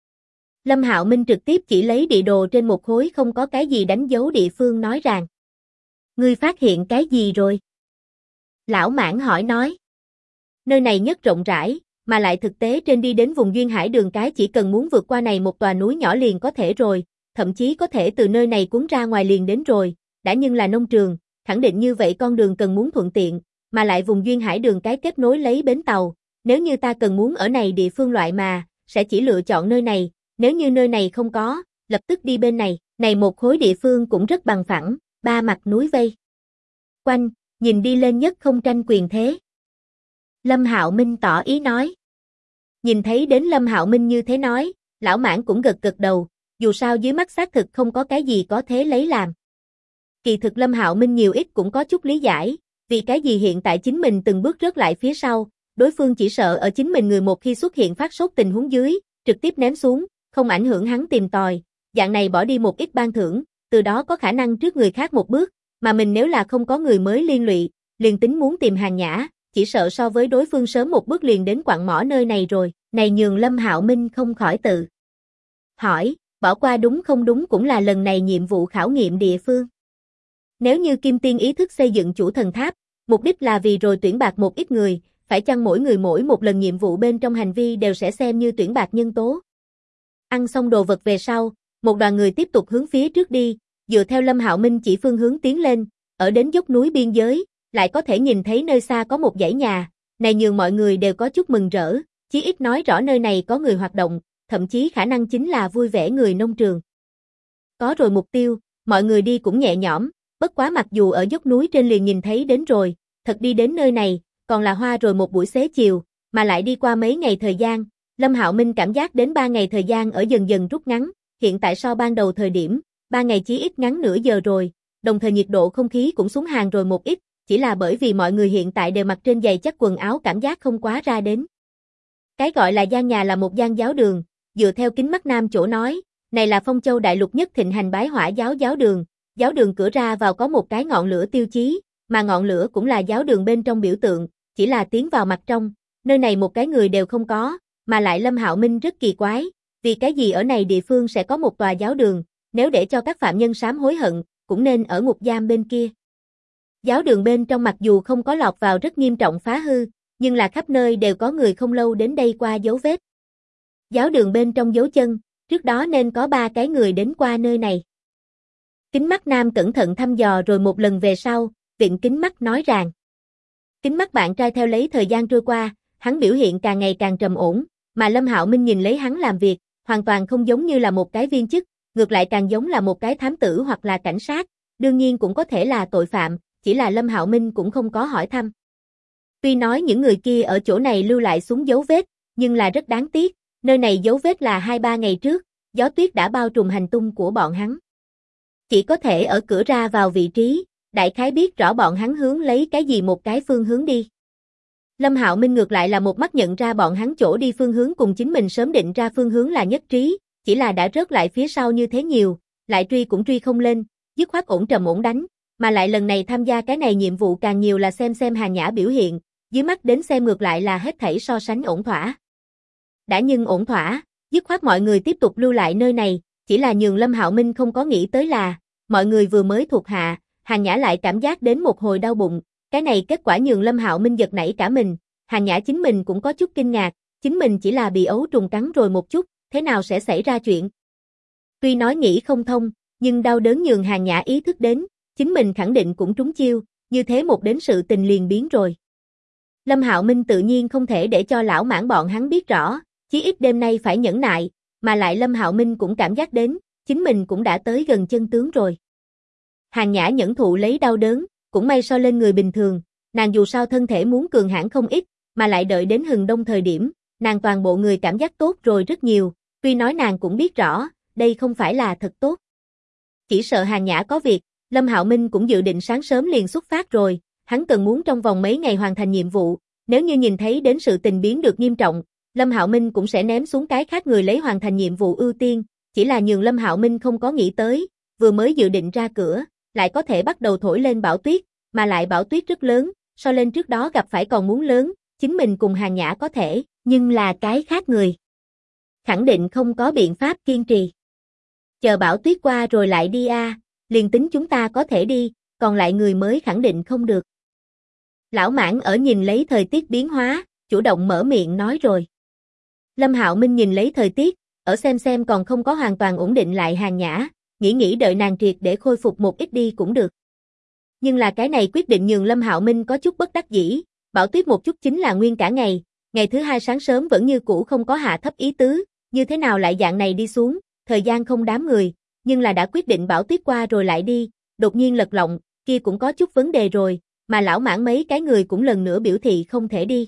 Lâm Hạo Minh trực tiếp chỉ lấy địa đồ trên một khối không có cái gì đánh dấu địa phương nói rằng. Ngươi phát hiện cái gì rồi? Lão Mãn hỏi nói. Nơi này nhất rộng rãi, mà lại thực tế trên đi đến vùng duyên hải đường cái chỉ cần muốn vượt qua này một tòa núi nhỏ liền có thể rồi, thậm chí có thể từ nơi này cuốn ra ngoài liền đến rồi, đã nhưng là nông trường, khẳng định như vậy con đường cần muốn thuận tiện, mà lại vùng duyên hải đường cái kết nối lấy bến tàu, nếu như ta cần muốn ở này địa phương loại mà, sẽ chỉ lựa chọn nơi này, nếu như nơi này không có, lập tức đi bên này, này một khối địa phương cũng rất bằng phẳng, 3 mặt núi vây quanh, nhìn đi lên nhất không tranh quyền thế. Lâm Hạo Minh tỏ ý nói. Nhìn thấy đến Lâm Hạo Minh như thế nói, Lão Mãn cũng gật gật đầu, dù sao dưới mắt xác thực không có cái gì có thế lấy làm. Kỳ thực Lâm Hạo Minh nhiều ít cũng có chút lý giải, vì cái gì hiện tại chính mình từng bước rớt lại phía sau, đối phương chỉ sợ ở chính mình người một khi xuất hiện phát sốt tình huống dưới, trực tiếp ném xuống, không ảnh hưởng hắn tìm tòi, dạng này bỏ đi một ít ban thưởng, từ đó có khả năng trước người khác một bước, mà mình nếu là không có người mới liên lụy, liền tính muốn tìm Hàng Nhã, chỉ sợ so với đối phương sớm một bước liền đến quặng mỏ nơi này rồi, này nhường Lâm Hạo Minh không khỏi tự hỏi, bỏ qua đúng không đúng cũng là lần này nhiệm vụ khảo nghiệm địa phương. Nếu như Kim Tiên ý thức xây dựng chủ thần tháp, mục đích là vì rồi tuyển bạc một ít người, phải chăng mỗi người mỗi một lần nhiệm vụ bên trong hành vi đều sẽ xem như tuyển bạc nhân tố. Ăn xong đồ vật về sau, một đoàn người tiếp tục hướng phía trước đi, dựa theo Lâm Hạo Minh chỉ phương hướng tiến lên, ở đến dốc núi biên giới, lại có thể nhìn thấy nơi xa có một dãy nhà, này nhường mọi người đều có chút mừng rỡ, chí ít nói rõ nơi này có người hoạt động, thậm chí khả năng chính là vui vẻ người nông trường. Có rồi mục tiêu, mọi người đi cũng nhẹ nhõm, bất quá mặc dù ở dốc núi trên liền nhìn thấy đến rồi, thật đi đến nơi này, còn là hoa rồi một buổi xế chiều, mà lại đi qua mấy ngày thời gian, Lâm Hạo Minh cảm giác đến 3 ngày thời gian ở dần dần rút ngắn, hiện tại so ban đầu thời điểm, 3 ngày chí ít ngắn nửa giờ rồi, đồng thời nhiệt độ không khí cũng xuống hàng rồi một ít, chỉ là bởi vì mọi người hiện tại đều mặc trên giày chất quần áo cảm giác không quá ra đến. Cái gọi là gian nhà là một gian giáo đường, dựa theo Kính Mắt Nam chỗ nói, này là Phong Châu đại lục nhất thịnh hành bái hỏa giáo đường cửa ra vào có một cái ngọn lửa tiêu chí, mà ngọn lửa cũng là giáo đường bên trong biểu tượng, chỉ là tiến vào mặt trong, nơi này một cái người đều không có, mà lại Lâm Hạo Minh rất kỳ quái, vì cái gì ở này địa phương sẽ có một tòa giáo đường, nếu để cho các phạm nhân sám hối hận, cũng nên ở ngục giam bên kia. Giáo đường bên trong mặc dù không có lọt vào rất nghiêm trọng phá hư, nhưng là khắp nơi đều có người không lâu đến đây qua dấu vết. Giáo đường bên trong dấu chân, trước đó nên có 3 cái người đến qua nơi này. Kính Mắt Nam cẩn thận thăm dò rồi một lần về sau, Vịnh Kính Mắt nói rằng. Kính Mắt bạn trai theo lấy thời gian trôi qua, hắn biểu hiện càng ngày càng trầm ổn, mà Lâm Hạo Minh nhìn lấy hắn làm việc, hoàn toàn không giống như là một cái viên chức, ngược lại càng giống là một cái thám tử hoặc là cảnh sát, đương nhiên cũng có thể là tội phạm, chỉ là Lâm Hạo Minh cũng không có hỏi thăm. Tuy nói những người kia ở chỗ này lưu lại xuống dấu vết, nhưng là rất đáng tiếc, nơi này dấu vết là 2-3 ngày trước, gió tuyết đã bao trùm hành tung của bọn hắn. Chỉ có thể ở cửa ra vào vị trí, đại khái biết rõ bọn hắn hướng lấy cái gì một cái phương hướng đi. Lâm Hạo Minh ngược lại là một mắt nhận ra bọn hắn chỗ đi phương hướng cùng chính mình sớm định ra phương hướng là nhất trí, chỉ là đã rớt lại phía sau như thế nhiều, lại truy cũng truy không lên, dứt khoát ổn trầm ổn đánh, mà lại lần này tham gia cái này nhiệm vụ càng nhiều là xem Hàng Nhã biểu hiện, dưới mắt đến xem ngược lại là hết thảy so sánh ổn thỏa. Đã nhưng ổn thỏa, dứt khoát mọi người tiếp tục lưu lại nơi này, chỉ là nhường Lâm Hạo Minh không có nghĩ tới là, mọi người vừa mới thuộc hạ, Hàng Nhã lại cảm giác đến một hồi đau bụng, cái này kết quả nhường Lâm Hạo Minh giật nảy cả mình, Hàng Nhã chính mình cũng có chút kinh ngạc, chính mình chỉ là bị ấu trùng cắn rồi một chút, thế nào sẽ xảy ra chuyện. Tuy nói nghĩ không thông, nhưng đau đớn nhường Hàng Nhã ý thức đến, chính mình khẳng định cũng trúng chiêu, như thế một đến sự tình liền biến rồi. Lâm Hạo Minh tự nhiên không thể để cho lão mãng bọn hắn biết rõ, chí ít đêm nay phải nhẫn nại, mà lại Lâm Hạo Minh cũng cảm giác đến, chính mình cũng đã tới gần chân tướng rồi. Hàng Nhã nhẫn thụ lấy đau đớn, cũng may so lên người bình thường, nàng dù sao thân thể muốn cường hãn không ít, mà lại đợi đến hừng đông thời điểm, nàng toàn bộ người cảm giác tốt rồi rất nhiều, tuy nói nàng cũng biết rõ, đây không phải là thật tốt. Chỉ sợ Hàng Nhã có việc, Lâm Hạo Minh cũng dự định sáng sớm liền xuất phát rồi, hắn cần muốn trong vòng mấy ngày hoàn thành nhiệm vụ, nếu như nhìn thấy đến sự tình biến được nghiêm trọng, Lâm Hạo Minh cũng sẽ ném xuống cái khác người lấy hoàn thành nhiệm vụ ưu tiên, chỉ là nhường Lâm Hạo Minh không có nghĩ tới, vừa mới dự định ra cửa, lại có thể bắt đầu thổi lên bão tuyết, mà lại bão tuyết rất lớn, so lên trước đó gặp phải còn muốn lớn, chính mình cùng Hàng Nhã có thể, nhưng là cái khác người. Khẳng định không có biện pháp kiên trì. Chờ bão tuyết qua rồi lại đi a, liền tính chúng ta có thể đi, còn lại người mới khẳng định không được. Lão mãng ở nhìn lấy thời tiết biến hóa, chủ động mở miệng nói rồi. Lâm Hạo Minh nhìn lấy thời tiết, ở xem còn không có hoàn toàn ổn định lại Hàng Nhã, nghĩ đợi nàng triệt để khôi phục một ít đi cũng được. Nhưng là cái này quyết định nhường Lâm Hạo Minh có chút bất đắc dĩ, bão tuyết một chút chính là nguyên cả ngày, ngày thứ hai sáng sớm vẫn như cũ không có hạ thấp ý tứ, như thế nào lại dạng này đi xuống, thời gian không đám người, nhưng là đã quyết định bão tuyết qua rồi lại đi, đột nhiên lật lọng, kia cũng có chút vấn đề rồi, mà lão mãng mấy cái người cũng lần nữa biểu thị không thể đi.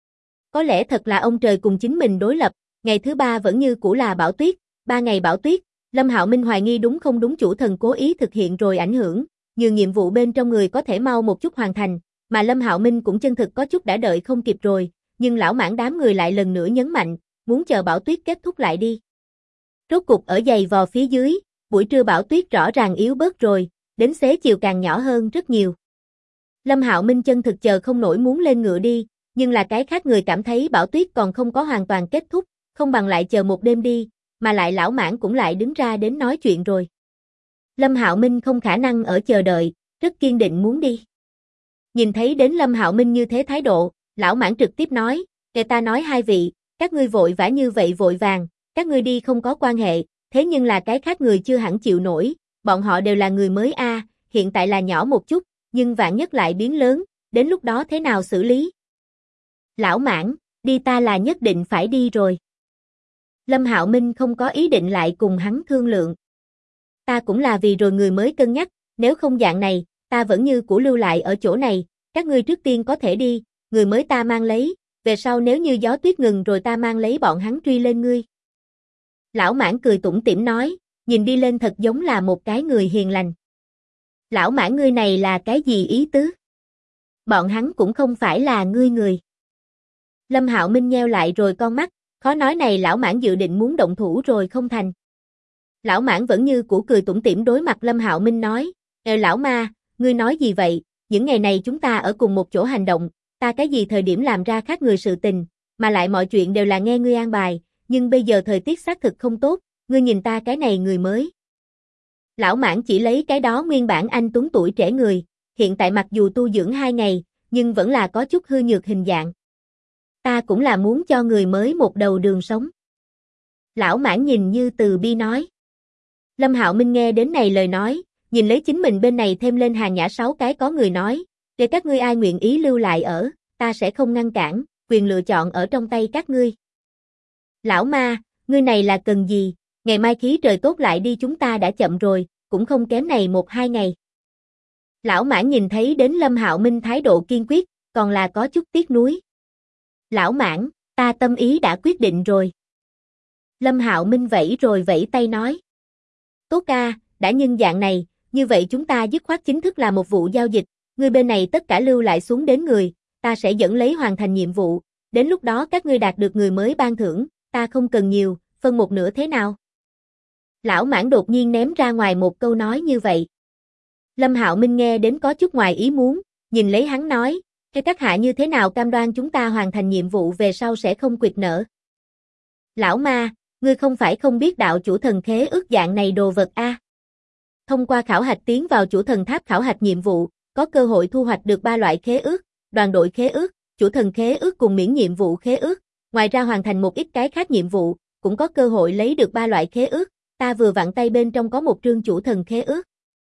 Có lẽ thật là ông trời cùng chính mình đối lập, ngày thứ ba vẫn như cũ là bão tuyết, 3 ngày bão tuyết, Lâm Hạo Minh hoài nghi đúng không đúng chủ thần cố ý thực hiện rồi ảnh hưởng, nhiều nhiệm vụ bên trong người có thể mau một chút hoàn thành, mà Lâm Hạo Minh cũng chân thực có chút đã đợi không kịp rồi, nhưng lão mãng đám người lại lần nữa nhấn mạnh, muốn chờ bão tuyết kết thúc lại đi. Rốt cục ở dày vò phía dưới, buổi trưa bão tuyết rõ ràng yếu bớt rồi, đến xế chiều càng nhỏ hơn rất nhiều. Lâm Hạo Minh chân thực chờ không nổi muốn lên ngựa đi, nhưng là cái khác người cảm thấy bão tuyết còn không có hoàn toàn kết thúc, không bằng lại chờ một đêm đi, mà lại lão mãng cũng lại đứng ra đến nói chuyện rồi. Lâm Hạo Minh không khả năng ở chờ đợi, rất kiên định muốn đi. Nhìn thấy đến Lâm Hạo Minh như thế thái độ, lão mãng trực tiếp nói, "Kể ta nói hai vị, các ngươi vội vã như vậy vội vàng, các ngươi đi không có quan hệ, thế nhưng là cái khác người chưa hẳn chịu nổi, bọn họ đều là người mới a, hiện tại là nhỏ một chút, nhưng vạn nhất lại biến lớn, đến lúc đó thế nào xử lý?" Lão mãng, đi ta là nhất định phải đi rồi. Lâm Hạo Minh không có ý định lại cùng hắn thương lượng. Ta cũng là vì rồi người mới cân nhắc, nếu không dạng này, ta vẫn như cũ lưu lại ở chỗ này, các ngươi trước tiên có thể đi, người mới ta mang lấy, về sau nếu như gió tuyết ngừng rồi ta mang lấy bọn hắn truy lên ngươi. Lão mãng cười tủm tỉm nói, nhìn đi lên thật giống là một cái người hiền lành. Lão mãng ngươi này là cái gì ý tứ? Bọn hắn cũng không phải là ngươi người. Lâm Hạo Minh nheo lại rồi con mắt, khó nói này lão mãng dự định muốn động thủ rồi không thành. Lão mãng vẫn như cũ cười tủm tỉm đối mặt Lâm Hạo Minh nói, lão ma, ngươi nói gì vậy, những ngày này chúng ta ở cùng một chỗ hành động, ta cái gì thời điểm làm ra khác người sự tình, mà lại mọi chuyện đều là nghe ngươi an bài, nhưng bây giờ thời tiết xác thực không tốt, ngươi nhìn ta cái này người mới. Lão mãng chỉ lấy cái đó nguyên bản anh tuấn tuổi trẻ người, hiện tại mặc dù tu dưỡng 2 ngày, nhưng vẫn là có chút hư nhược hình dạng. Ta cũng là muốn cho người mới một đầu đường sống. Lão mãng nhìn như từ bi nói. Lâm Hạo Minh nghe đến này lời nói, nhìn lấy chính mình bên này thêm lên hàng nhã 6 cái có người nói, để các ngươi ai nguyện ý lưu lại ở, ta sẽ không ngăn cản, quyền lựa chọn ở trong tay các ngươi. Lão ma, ngươi này là cần gì, ngày mai khí trời tốt lại đi chúng ta đã chậm rồi, cũng không kém này 1-2 ngày. Lão mãng nhìn thấy đến Lâm Hạo Minh thái độ kiên quyết, còn là có chút tiếc nuối. Lão mãng, ta tâm ý đã quyết định rồi. Lâm Hạo Minh vẫy rồi vẫy tay nói. Tốt ca, đã nhân dạng này, như vậy chúng ta dứt khoát chính thức là một vụ giao dịch, ngươi bên này tất cả lưu lại xuống đến người, ta sẽ dẫn lấy hoàn thành nhiệm vụ, đến lúc đó các ngươi đạt được người mới ban thưởng, ta không cần nhiều, phân một nửa thế nào? Lão mãng đột nhiên ném ra ngoài một câu nói như vậy. Lâm Hạo Minh nghe đến có chút ngoài ý muốn, nhìn lấy hắn nói, thế các hạ như thế nào cam đoan chúng ta hoàn thành nhiệm vụ về sau sẽ không quỵt nợ? Lão ma, ngươi không phải không biết đạo chủ thần khế ước dạng này đồ vật a? Thông qua khảo hạch tiến vào chủ thần tháp khảo hạch nhiệm vụ, có cơ hội thu hoạch được 3 loại khế ước, đoàn đội khế ước, chủ thần khế ước cùng miễn nhiệm vụ khế ước, ngoài ra hoàn thành một ít cái khác nhiệm vụ, cũng có cơ hội lấy được 3 loại khế ước, ta vừa vặn tay bên trong có một trương chủ thần khế ước.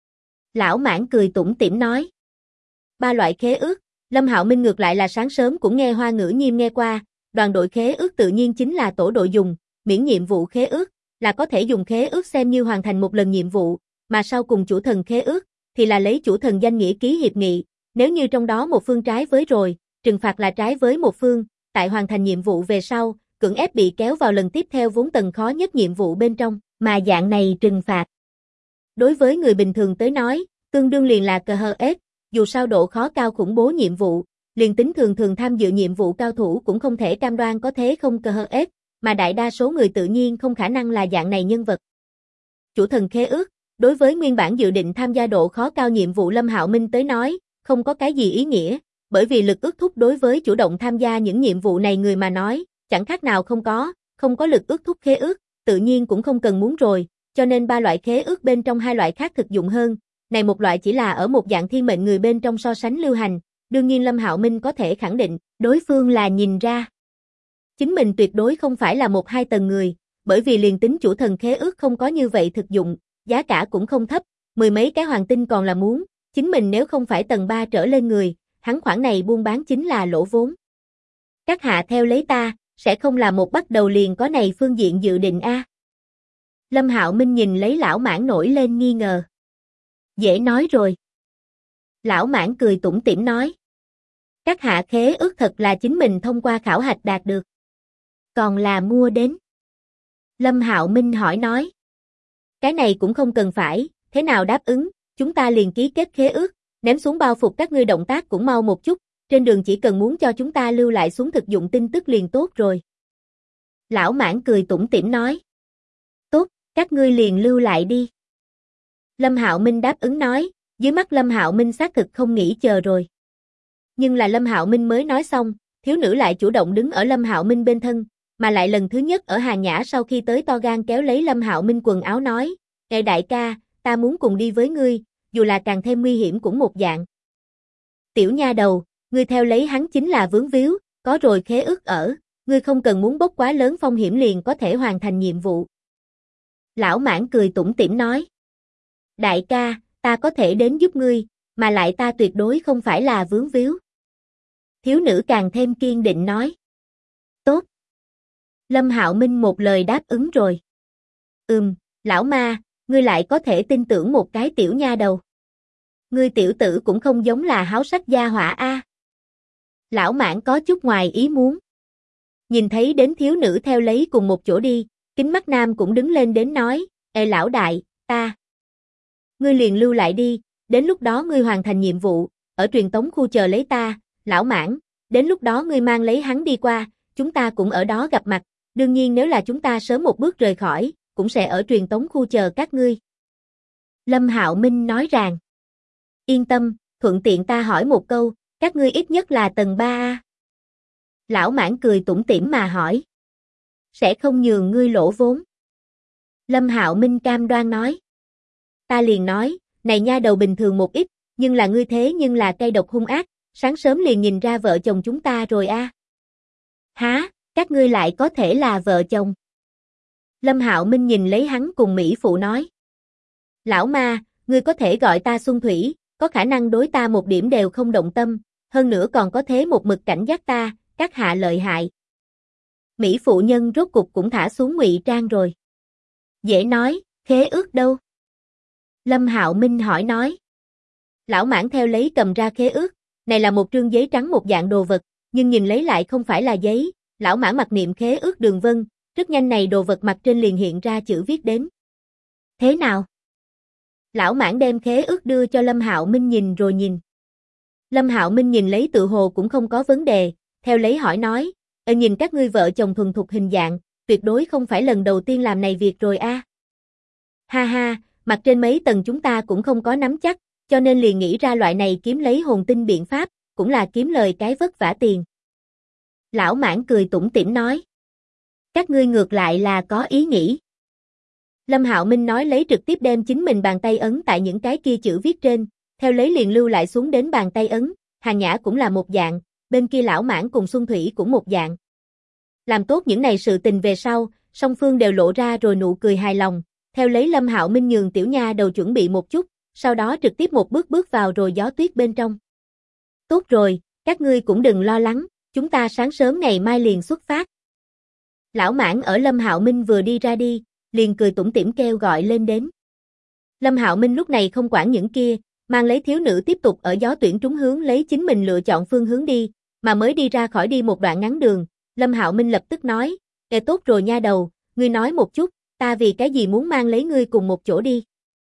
Lão mãng cười tủm tỉm nói. 3 loại khế ước, Lâm Hạo Minh ngược lại là sáng sớm cũng nghe Hoa Ngữ Nhiêm nghe qua, đoàn đội khế ước tự nhiên chính là tổ đội dùng, miễn nhiệm vụ khế ước, là có thể dùng khế ước xem như hoàn thành một lần nhiệm vụ, mà sau cùng chủ thần khế ước, thì là lấy chủ thần danh nghĩa ký hiệp nghị, nếu như trong đó một phương trái với rồi, trừng phạt là trái với một phương, tại hoàn thành nhiệm vụ về sau, cưỡng ép bị kéo vào lần tiếp theo vốn tầng khó nhất nhiệm vụ bên trong, mà dạng này trừng phạt. Đối với người bình thường tới nói, tương đương liền là CHS, dù sao độ khó cao khủng bố nhiệm vụ, liền tính thường tham dự nhiệm vụ cao thủ cũng không thể cam đoan có thế không CHS, mà đại đa số người tự nhiên không khả năng là dạng này nhân vật. Chủ thần khế ước, đối với nguyên bản dự định tham gia độ khó cao nhiệm vụ Lâm Hạo Minh tới nói, không có cái gì ý nghĩa, bởi vì lực ước thúc đối với chủ động tham gia những nhiệm vụ này người mà nói, chẳng khác nào không có lực ước thúc khế ước, tự nhiên cũng không cần muốn rồi, cho nên 3 loại khế ước bên trong 2 loại khác thực dụng hơn, này một loại chỉ là ở một dạng thiên mệnh người bên trong so sánh lưu hành, đương nhiên Lâm Hạo Minh có thể khẳng định, đối phương là nhìn ra. Chính mình tuyệt đối không phải là 1-2 tầng người, bởi vì liền tính chủ thần khế ước không có như vậy thực dụng, giá cả cũng không thấp, 10 mấy cái hoàng tinh còn là muốn, chính mình nếu không phải tầng 3 trở lên người, hắn khoản này buôn bán chính là lỗ vốn. Các hạ theo lấy ta, sẽ không là một bắt đầu liền có này phương diện dự định a. Lâm Hạo Minh nhìn lấy lão mãng nổi lên nghi ngờ. Dễ nói rồi. Lão mãng cười tủm tỉm nói. Các hạ khế ước thật là chính mình thông qua khảo hạch đạt được. Còn là mua đến. Lâm Hạo Minh hỏi nói. Cái này cũng không cần phải, thế nào đáp ứng, chúng ta liền ký kết khế ước, ném xuống bao phục các ngươi động tác cũng mau một chút, trên đường chỉ cần muốn cho chúng ta lưu lại xuống thực dụng tin tức liền tốt rồi. Lão Mãng cười tủm tỉm nói. Tốt, các ngươi liền lưu lại đi. Lâm Hạo Minh đáp ứng nói, dưới mắt Lâm Hạo Minh xác thực không nghĩ chờ rồi. Nhưng là Lâm Hạo Minh mới nói xong, thiếu nữ lại chủ động đứng ở Lâm Hạo Minh bên thân, mà lại lần thứ nhất ở hàng nhã sau khi tới to gan kéo lấy Lâm Hạo Minh quần áo nói, "Ê đại ca, ta muốn cùng đi với ngươi, dù là càng thêm nguy hiểm cũng một dạng." Tiểu nha đầu, ngươi theo lấy hắn chính là vướng víu, có rồi khế ước ở, ngươi không cần muốn bốc quá lớn phong hiểm liền có thể hoàn thành nhiệm vụ. Lão Mãng cười tủm tỉm nói. Đại ca, ta có thể đến giúp ngươi, mà lại ta tuyệt đối không phải là vướng víu. Thiếu nữ càng thêm kiên định nói. Tốt. Lâm Hạo Minh một lời đáp ứng rồi. Lão ma, ngươi lại có thể tin tưởng một cái tiểu nha đầu. Ngươi tiểu tử cũng không giống là háo sắc gia hỏa a. Lão Mãng có chút ngoài ý muốn. Nhìn thấy đến thiếu nữ theo lấy cùng một chỗ đi, Kính Mắt Nam cũng đứng lên đến nói, Ê lão đại, ngươi liền lưu lại đi, đến lúc đó ngươi hoàn thành nhiệm vụ, ở truyền tống khu chờ lấy ta, Lão Mãng, đến lúc đó ngươi mang lấy hắn đi qua, chúng ta cũng ở đó gặp mặt, đương nhiên nếu là chúng ta sớm một bước rời khỏi, cũng sẽ ở truyền tống khu chờ các ngươi. Lâm Hạo Minh nói rằng, yên tâm, thuận tiện ta hỏi một câu, các ngươi ít nhất là tầng 3A. Lão Mãng cười tủm tỉm mà hỏi. Sẽ không nhường ngươi lỗ vốn. Lâm Hạo Minh cam đoan nói. Ta liền nói, này nha đầu bình thường một ít, nhưng là ngươi thế nhưng là cay độc hung ác, sáng sớm liền nhìn ra vợ chồng chúng ta rồi a. Hả, các ngươi lại có thể là vợ chồng. Lâm Hạo Minh nhìn lấy hắn cùng Mỹ Phụ nói. Lão ma, ngươi có thể gọi ta Xuân Thủy, có khả năng đối ta một điểm đều không động tâm, hơn nữa còn có thế một mực cảnh giác ta, các hạ lợi hại. Mỹ phụ nhân rốt cục cũng thả xuống ngụy trang rồi. Dễ nói, khế ước đâu? Lâm Hạo Minh hỏi nói. Lão Mãng theo lấy cầm ra khế ước, này là một trương giấy trắng một dạng đồ vật, nhưng nhìn lấy lại không phải là giấy, Lão Mãng mặc niệm khế ước đường vân, rất nhanh này đồ vật mặt trên liền hiện ra chữ viết đến. Thế nào? Lão Mãng đem khế ước đưa cho Lâm Hạo Minh nhìn rồi nhìn. Lâm Hạo Minh nhìn lấy tự hồ cũng không có vấn đề, theo lấy hỏi nói, nhìn các ngươi vợ chồng thuần thục hình dạng, tuyệt đối không phải lần đầu tiên làm này việc rồi a. Ha ha, mặt trên mấy tầng chúng ta cũng không có nắm chắc, cho nên liền nghĩ ra loại này kiếm lấy hồn tinh biện pháp, cũng là kiếm lời cái vất vả tiền. Lão Mãng cười tủm tỉm nói. Các ngươi ngược lại là có ý nghĩ. Lâm Hạo Minh nói lấy trực tiếp đem chính mình bàn tay ấn tại những cái kia chữ viết trên, theo lấy liền lưu lại xuống đến bàn tay ấn, Hàng Nhã cũng là một dạng, bên kia Lão Mãng cùng Xuân Thủy cũng một dạng. Làm tốt những này sự tình về sau, song phương đều lộ ra rồi nụ cười hài lòng, theo lấy Lâm Hạo Minh nhường tiểu nha đầu chuẩn bị một chút, sau đó trực tiếp một bước bước vào rồi gió tuyết bên trong. Tốt rồi, các ngươi cũng đừng lo lắng, chúng ta sáng sớm ngày mai liền xuất phát. Lão Mãng ở Lâm Hạo Minh vừa đi ra đi, liền cười tủm tỉm kêu gọi lên đến. Lâm Hạo Minh lúc này không quản những kia, mang lấy thiếu nữ tiếp tục ở gió tuyển trúng hướng lấy chính mình lựa chọn phương hướng đi, mà mới đi ra khỏi đi một đoạn ngắn đường, Lâm Hạo Minh lập tức nói, "Kệ tốt rồi nha đầu, ngươi nói một chút, ta vì cái gì muốn mang lấy ngươi cùng một chỗ đi?"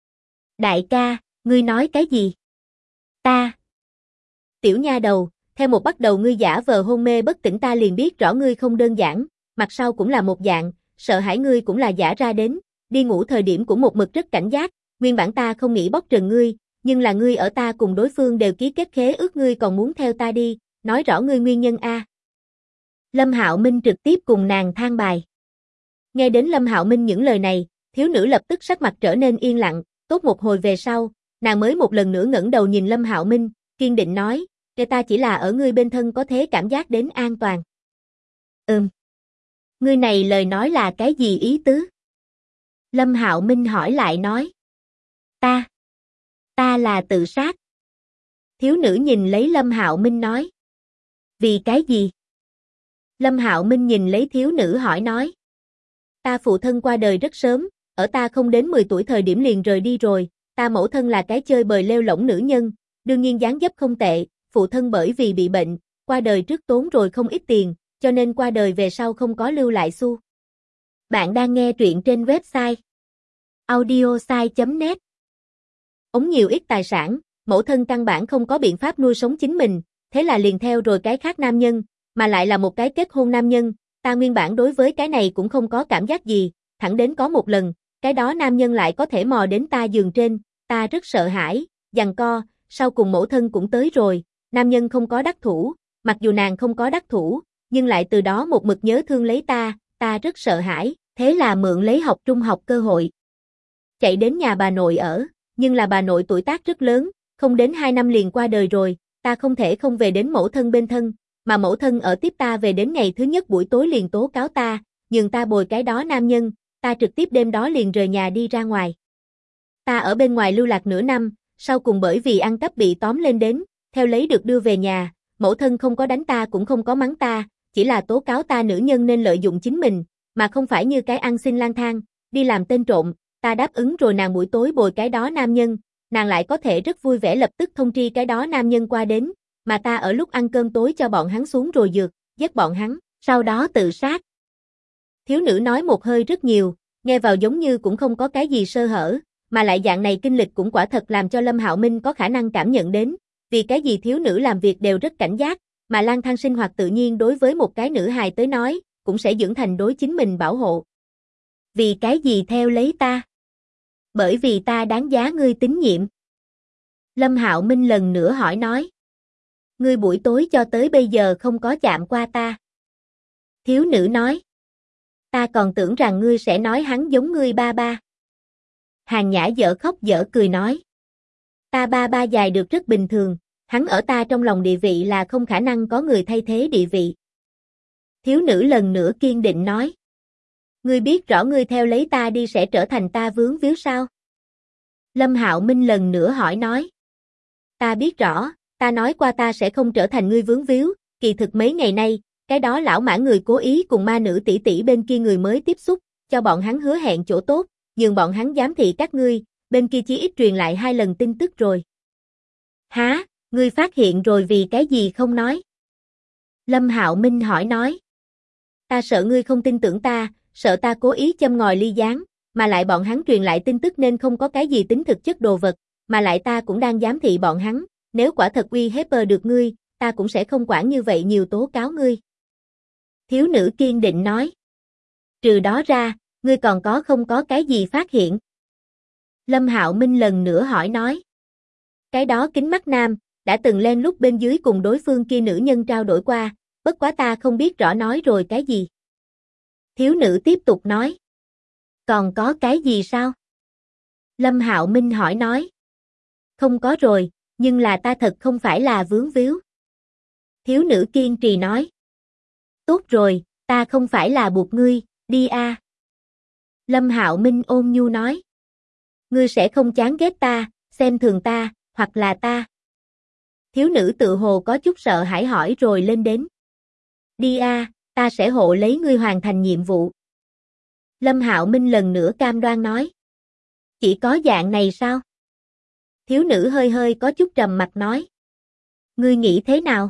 Đại ca, ngươi nói cái gì? Ta. Tiểu nha đầu, theo một bắt đầu ngươi giả vờ hôn mê bất tỉnh ta liền biết rõ ngươi không đơn giản, mặt sau cũng là một dạng, sợ hãi ngươi cũng là giả ra đến, đi ngủ thời điểm cũng một mực rất cảnh giác, nguyên bản ta không nghĩ bóc trần ngươi, nhưng là ngươi ở ta cùng đối phương đều ký kết khế ước ngươi còn muốn theo ta đi, nói rõ ngươi nguyên nhân a. Lâm Hạo Minh trực tiếp cùng nàng than bài. Nghe đến Lâm Hạo Minh những lời này, thiếu nữ lập tức sắc mặt trở nên yên lặng, tốt một hồi về sau, nàng mới một lần nữa ngẩng đầu nhìn Lâm Hạo Minh, kiên định nói, "Kể ta chỉ là ở ngươi bên thân có thế cảm giác đến an toàn." Ngươi này lời nói là cái gì ý tứ? Lâm Hạo Minh hỏi lại nói. Ta là tự sát. Thiếu nữ nhìn lấy Lâm Hạo Minh nói. Vì cái gì? Lâm Hạo Minh nhìn lấy thiếu nữ hỏi nói. Ta phụ thân qua đời rất sớm, ở ta không đến 10 tuổi thời điểm liền rời đi rồi, ta mẫu thân là cái chơi bời lêu lỏng nữ nhân, đương nhiên dáng dấp không tệ, phụ thân bởi vì bị bệnh, qua đời trước tốn rồi không ít tiền, cho nên qua đời về sau không có lưu lại xu. Bạn đang nghe truyện trên website audiosai.net ống nhiều ít tài sản, mẫu thân căn bản không có biện pháp nuôi sống chính mình, thế là liền theo rồi cái khác nam nhân, mà lại là một cái kết hôn nam nhân, ta nguyên bản đối với cái này cũng không có cảm giác gì, thẳng đến có một lần, cái đó nam nhân lại có thể mò đến ta giường trên, ta rất sợ hãi, giằng co, sau cùng mẫu thân cũng tới rồi, nam nhân không có đắc thủ, mặc dù nàng không có đắc thủ, nhưng lại từ đó một mực nhớ thương lấy ta rất sợ hãi, thế là mượn lấy học trung học cơ hội. Chạy đến nhà bà nội ở, nhưng là bà nội tuổi tác rất lớn, không đến 2 năm liền qua đời rồi, ta không thể không về đến mẫu thân bên thân, mà mẫu thân ở tiếp ta về đến ngày thứ nhất buổi tối liền tố cáo ta, nhường ta bồi cái đó nam nhân, ta trực tiếp đêm đó liền rời nhà đi ra ngoài. Ta ở bên ngoài lưu lạc nửa năm, sau cùng bởi vì ăn cắp bị tóm lên đến, theo lấy được đưa về nhà, mẫu thân không có đánh ta cũng không có mắng ta, chỉ là tố cáo ta nữ nhân nên lợi dụng chính mình, mà không phải như cái ăn xin lang thang, đi làm tên trộm, ta đáp ứng rồi nàng buổi tối bồi cái đó nam nhân, nàng lại có thể rất vui vẻ lập tức thông tri cái đó nam nhân qua đến, mà ta ở lúc ăn cơm tối cho bọn hắn xuống rồi dược, giết bọn hắn, sau đó tự sát. Thiếu nữ nói một hơi rất nhiều, nghe vào giống như cũng không có cái gì sơ hở, mà lại dạng này kinh lịch cũng quả thật làm cho Lâm Hạo Minh có khả năng cảm nhận đến, vì cái gì thiếu nữ làm việc đều rất cảnh giác, mà lang thang sinh hoạt tự nhiên đối với một cái nữ hài tới nói, cũng sẽ dưỡng thành đối chính mình bảo hộ. Vì cái gì theo lấy ta? Bởi vì ta đáng giá ngươi tín nhiệm. Lâm Hạo Minh lần nữa hỏi nói. Ngươi buổi tối cho tới bây giờ không có chạm qua ta. Thiếu nữ nói. Ta còn tưởng rằng ngươi sẽ nói hắn giống ngươi ba ba. Hàng Nhã dở khóc dở cười nói. Ta ba ba dài được rất bình thường, hắn ở ta trong lòng địa vị là không khả năng có người thay thế địa vị. Thiếu nữ lần nữa kiên định nói. Ngươi biết rõ ngươi theo lấy ta đi sẽ trở thành ta vướng víu sao? Lâm Hạo Minh lần nữa hỏi nói. Ta biết rõ, ta nói qua ta sẽ không trở thành ngươi vướng víu, kỳ thực mấy ngày nay, cái đó lão mã người cố ý cùng ma nữ tỷ tỷ bên kia người mới tiếp xúc, cho bọn hắn hứa hẹn chỗ tốt, nhường bọn hắn giám thị các ngươi, bên kia chí ít truyền lại 2 lần tin tức rồi. Hả, ngươi phát hiện rồi vì cái gì không nói? Lâm Hạo Minh hỏi nói. Ta sợ ngươi không tin tưởng ta, sợ ta cố ý châm ngòi ly gián, mà lại bọn hắn truyền lại tin tức nên không có cái gì tính thực chất đồ vật, mà lại ta cũng đang giám thị bọn hắn, nếu quả thật uy hiếp được ngươi, ta cũng sẽ không quản như vậy nhiều tố cáo ngươi. Thiếu nữ kiên định nói. Trừ đó ra, ngươi còn không có cái gì phát hiện? Lâm Hạo Minh lần nữa hỏi nói. Cái đó kính mắt nam, đã từng lên lúc bên dưới cùng đối phương kia nữ nhân trao đổi qua, bất quá ta không biết rõ nói rồi cái gì. Thiếu nữ tiếp tục nói. Còn có cái gì sao? Lâm Hạo Minh hỏi nói. Không có rồi, nhưng là ta thật không phải là vướng víu. Thiếu nữ kiên trì nói. Tốt rồi, ta không phải là buộc ngươi, đi a. Lâm Hạo Minh ôn nhu nói. Ngươi sẽ không chán ghét ta, xem thường ta, hoặc là ta. Thiếu nữ tự hồ có chút sợ hãi hỏi rồi lên đến. Đi a, ta sẽ hộ lấy ngươi hoàn thành nhiệm vụ. Lâm Hạo Minh lần nữa cam đoan nói. Chỉ có dạng này sao? Thiếu nữ hơi hơi có chút trầm mặt nói. Ngươi nghĩ thế nào?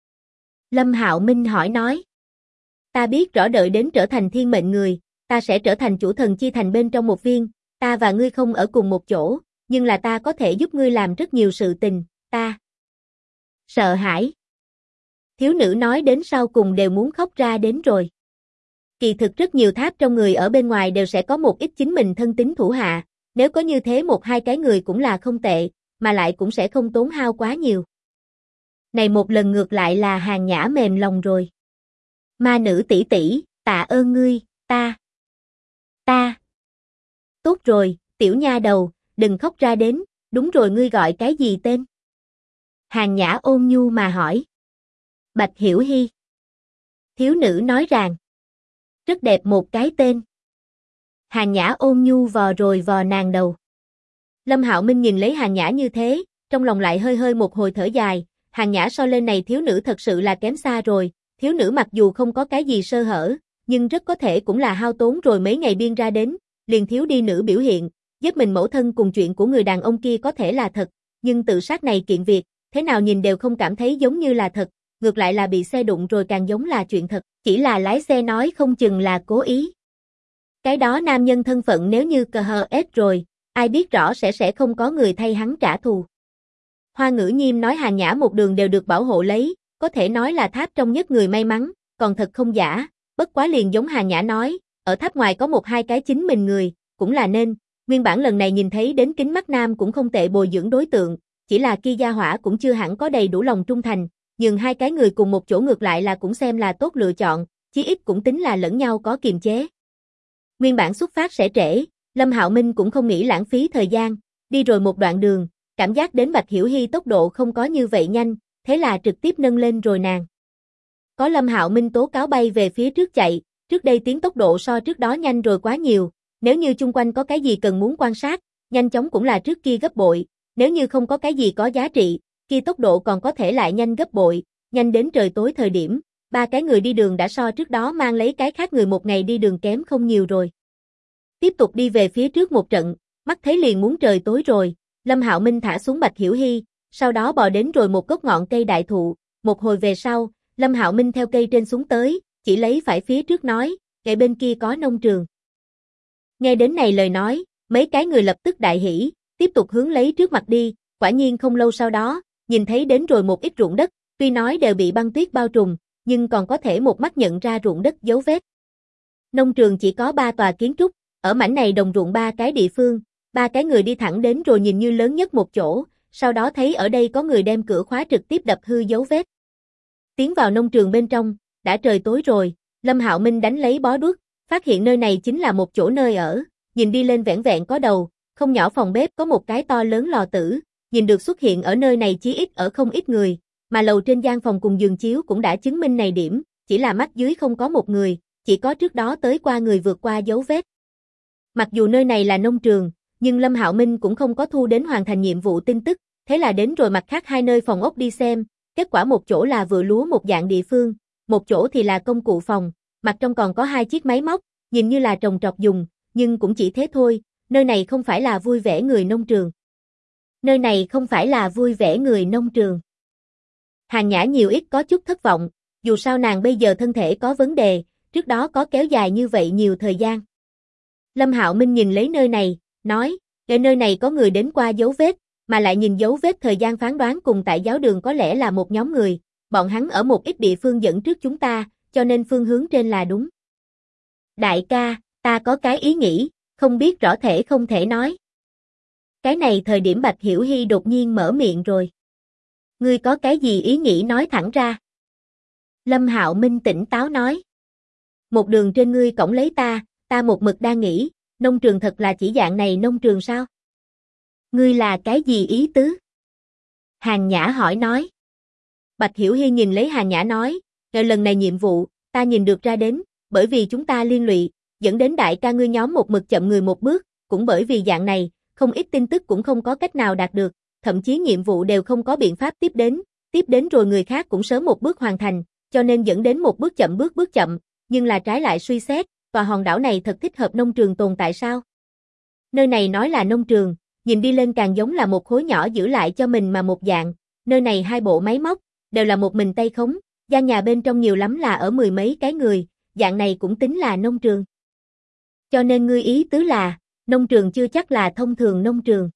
Lâm Hạo Minh hỏi nói. Ta biết rõ đợi đến trở thành thiên mệnh người, ta sẽ trở thành chủ thần chi thành bên trong một viên, ta và ngươi không ở cùng một chỗ, nhưng là ta có thể giúp ngươi làm rất nhiều sự tình, ta sợ hãi. Thiếu nữ nói đến sau cùng đều muốn khóc ra đến rồi. Kỳ thực rất nhiều tháp trong người ở bên ngoài đều sẽ có một ít chính mình thân tín thủ hạ, nếu có như thế 1-2 cái người cũng là không tệ, mà lại cũng sẽ không tốn hao quá nhiều. Này một lần ngược lại là Hàng Nhã mềm lòng rồi. Ma nữ tỷ tỷ, tạ ơn ngươi, ta. Tốt rồi, tiểu nha đầu, đừng khóc ra đến, đúng rồi ngươi gọi cái gì tên? Hàng Nhã ôn nhu mà hỏi. Bạch Hiểu Hy. Thiếu nữ nói rằng. Rất đẹp một cái tên. Hàng Nhã ôn nhu vò rồi vò nàng đầu. Lâm Hạo Minh nhìn lấy Hàng Nhã như thế, trong lòng lại hơi hơi một hồi thở dài, Hàng Nhã so lên này thiếu nữ thật sự là kém xa rồi, thiếu nữ mặc dù không có cái gì sơ hở, nhưng rất có thể cũng là hao tốn rồi mấy ngày biên ra đến, liền thiếu đi nữ biểu hiện, giết mình mẫu thân cùng chuyện của người đàn ông kia có thể là thật, nhưng tự sát này kiện việc, thế nào nhìn đều không cảm thấy giống như là thật, ngược lại là bị xe đụng rồi càng giống là chuyện thật, chỉ là lái xe nói không chừng là cố ý. Cái đó nam nhân thân phận nếu như CHS rồi, ai biết rõ sẽ không có người thay hắn trả thù. Hoa Ngữ Nhiêm nói Hàn Nhã một đường đều được bảo hộ lấy, có thể nói là tháp trong nhất người may mắn, còn thật không giả, bất quá liền giống Hàn Nhã nói, ở tháp ngoài có một hai cái chính mình người, cũng là nên, nguyên bản lần này nhìn thấy đến Kính Mắt Nam cũng không tệ bồi dưỡng đối tượng, chỉ là kia gia hỏa cũng chưa hẳn có đầy đủ lòng trung thành, nhưng hai cái người cùng một chỗ ngược lại là cũng xem là tốt lựa chọn, chí ít cũng tính là lẫn nhau có kiềm chế. Nguyên bản xuất phát sẽ trễ, Lâm Hạo Minh cũng không nghĩ lãng phí thời gian, đi rồi một đoạn đường, cảm giác đến Bạch Hiểu Hy tốc độ không có như vậy nhanh, thế là trực tiếp nâng lên rồi nàng. Có Lâm Hạo Minh tố cáo bay về phía trước chạy, trước đây tiến tốc độ so trước đó nhanh rồi quá nhiều, nếu như chung quanh có cái gì cần muốn quan sát, nhanh chóng cũng là trước kia gấp bội, nếu như không có cái gì có giá trị, kia tốc độ còn có thể lại nhanh gấp bội, nhanh đến trời tối thời điểm, ba cái người đi đường đã so trước đó mang lấy cái khác người một ngày đi đường kém không nhiều rồi. Tiếp tục đi về phía trước một trận, mắt thấy liền muốn trời tối rồi, Lâm Hạo Minh thả xuống Bạch Hiểu Hy, sau đó bò đến rồi một gốc ngọn cây đại thụ, một hồi về sau, Lâm Hạo Minh theo cây trên xuống tới, chỉ lấy phải phía trước nói, kệ bên kia có nông trường. Nghe đến này lời nói, mấy cái người lập tức đại hỉ, tiếp tục hướng lấy trước mặt đi, quả nhiên không lâu sau đó, nhìn thấy đến rồi một ít ruộng đất, tuy nói đều bị băng tuyết bao trùm, nhưng còn có thể một mắt nhận ra ruộng đất dấu vết. Nông trường chỉ có 3 tòa kiến trúc, ở mảnh này đồng ruộng 3 cái địa phương, 3 cái người đi thẳng đến rồi nhìn như lớn nhất một chỗ, sau đó thấy ở đây có người đem cửa khóa trực tiếp đập hư dấu vết. Tiến vào nông trường bên trong, đã trời tối rồi, Lâm Hạo Minh đánh lấy bó đuốc, phát hiện nơi này chính là một chỗ nơi ở, nhìn đi lên vẻn vẹn có đầu, không nhỏ phòng bếp có một cái to lớn lò tử, nhìn được xuất hiện ở nơi này chí ít ở không ít người, mà lầu trên gian phòng cùng giường chiếu cũng đã chứng minh này điểm, chỉ là mắt dưới không có một người, chỉ có trước đó tới qua người vượt qua dấu vết. Mặc dù nơi này là nông trường, nhưng Lâm Hạo Minh cũng không có thu đến hoàn thành nhiệm vụ tin tức, thế là đến rồi mặt khác hai nơi phòng ốc đi xem, kết quả một chỗ là vựa lúa một dạng địa phương, một chỗ thì là công cụ phòng, mặt trong còn có 2 chiếc máy móc, nhìn như là trồng trọt dùng, nhưng cũng chỉ thế thôi, nơi này không phải là vui vẻ người nông trường. Nơi này không phải là vui vẻ người nông trường. Hàn Nhã nhiều ít có chút thất vọng, dù sao nàng bây giờ thân thể có vấn đề, trước đó có kéo dài như vậy nhiều thời gian. Lâm Hạo Minh nhìn lấy nơi này, nói, ở nơi này có người đến qua dấu vết, mà lại nhìn dấu vết thời gian phán đoán cùng tại giáo đường có lẽ là một nhóm người, bọn hắn ở một ít địa phương dẫn trước chúng ta, cho nên phương hướng trên là đúng. Đại ca, ta có cái ý nghĩ, không biết rõ thể không thể nói. Cái này thời điểm Bạch Hiểu Hy đột nhiên mở miệng rồi. Ngươi có cái gì ý nghĩ nói thẳng ra. Lâm Hạo Minh tỉnh táo nói. Một đường trên ngươi cõng lấy ta một mực đang nghĩ, nông trường thật là chỉ dạng này nông trường sao? Ngươi là cái gì ý tứ? Hàn Nhã hỏi nói. Bạch Hiểu Hy nhìn lấy Hàn Nhã nói, lần này nhiệm vụ, ta nhìn được ra đến, bởi vì chúng ta liên lụy, dẫn đến đại ca ngươi nhóm một mực chậm người một bước, cũng bởi vì dạng này, không ít tin tức cũng không có cách nào đạt được, thậm chí nhiệm vụ đều không có biện pháp tiếp đến rồi người khác cũng sớm một bước hoàn thành, cho nên dẫn đến một bước chậm, nhưng là trái lại suy xét, tòa hòn đảo này thật thích hợp nông trường tồn tại sao? Nơi này nói là nông trường, nhìn đi lên càng giống là một khối nhỏ giữ lại cho mình mà một dạng, nơi này 2 bộ máy móc, đều là một mình tay khống, gian nhà bên trong nhiều lắm là ở 10 mấy cái người, dạng này cũng tính là nông trường. Cho nên ngươi ý tứ là, nông trường chưa chắc là thông thường nông trường.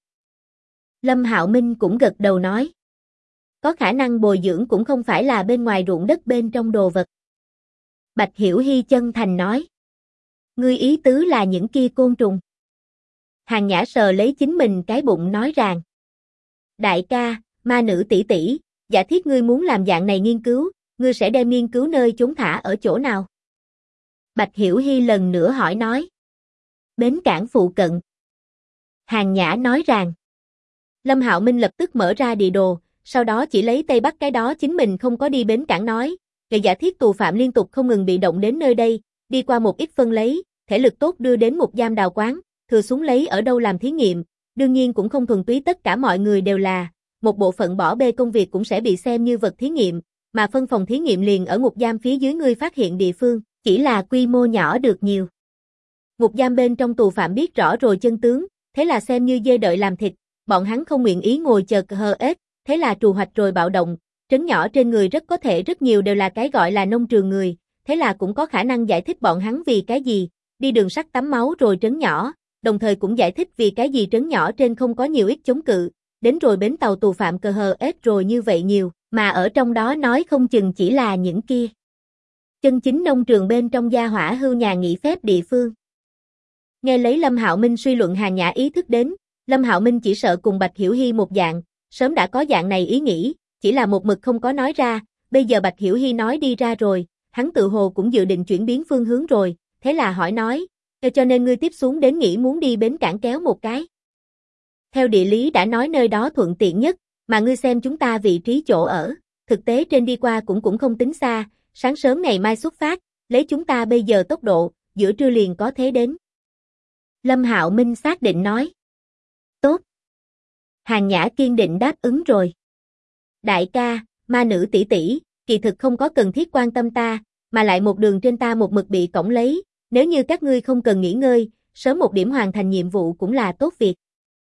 Lâm Hạo Minh cũng gật đầu nói. Có khả năng bồi dưỡng cũng không phải là bên ngoài ruộng đất bên trong đồ vật. Bạch Hiểu Hy chân thành nói. Ngươi ý tứ là những kia côn trùng. Hàn Nhã sờ lấy chính mình cái bụng nói rằng. Đại ca, ma nữ tỷ tỷ, giả thiết ngươi muốn làm dạng này nghiên cứu, ngươi sẽ đem nghiên cứu nơi chốn thả ở chỗ nào? Bạch Hiểu Hy lần nữa hỏi nói. Bến cảng phụ cận. Hàn Nhã nói rằng. Lâm Hạo Minh lập tức mở ra địa đồ, sau đó chỉ lấy Tây Bắc cái đó chính mình không có đi bến cảng nói. Về giả thiết tù phạm liên tục không ngừng bị động đến nơi đây, đi qua một ít phân lấy, thể lực tốt đưa đến một giam đào quán, thừa xuống lấy ở đâu làm thí nghiệm, đương nhiên cũng không thuần túy tất cả mọi người đều là, một bộ phận bỏ bê công việc cũng sẽ bị xem như vật thí nghiệm, mà phân phòng thí nghiệm liền ở ngục giam phía dưới ngươi phát hiện địa phương, chỉ là quy mô nhỏ được nhiều. Ngục giam bên trong tù phạm biết rõ rồi chân tướng, thế là xem như dê đợi làm thịt, bọn hắn không nguyện ý ngồi chờ hờ ếch, thế là trù hoạch rồi bạo động, trấn nhỏ trên người rất có thể rất nhiều đều là cái gọi là nông trường người, thế là cũng có khả năng giải thích bọn hắn vì cái gì, đi đường sắt tắm máu rồi trấn nhỏ, đồng thời cũng giải thích vì cái gì trấn nhỏ trên không có nhiều ít chống cự, đến rồi bến tàu tù phạm cờ hờ ết rồi như vậy nhiều, mà ở trong đó nói không chừng chỉ là những kia chân chính nông trường bên trong gia hỏa hưu nhà nghỉ phép địa phương. Nghe lấy Lâm Hạo Minh suy luận, Hàn Nhã ý thức đến, Lâm Hạo Minh chỉ sợ cùng Bạch Hiểu Hy một dạng, sớm đã có dạng này ý nghĩ, chỉ là một mực không có nói ra, bây giờ Bạch Hiểu Hy nói đi ra rồi, hắn tự hồ cũng dự định chuyển biến phương hướng rồi, thế là hỏi nói, cho nên ngươi tiếp xuống đến nghĩ muốn đi bến cảng kéo một cái. Theo địa lý đã nói nơi đó thuận tiện nhất, mà ngươi xem chúng ta vị trí chỗ ở, thực tế trên đi qua cũng không tính xa, sáng sớm ngày mai xuất phát, lấy chúng ta bây giờ tốc độ, giữa trưa liền có thế đến. Lâm Hạo Minh xác định nói. Tốt. Hàn Nhã kiên định đáp ứng rồi. Đại ca, ma nữ tỷ tỷ, kỳ thực không có cần thiết quan tâm ta, mà lại một đường trên ta một mực bị cõng lấy, nếu như các ngươi không cần nghỉ ngơi, sớm một điểm hoàn thành nhiệm vụ cũng là tốt việc.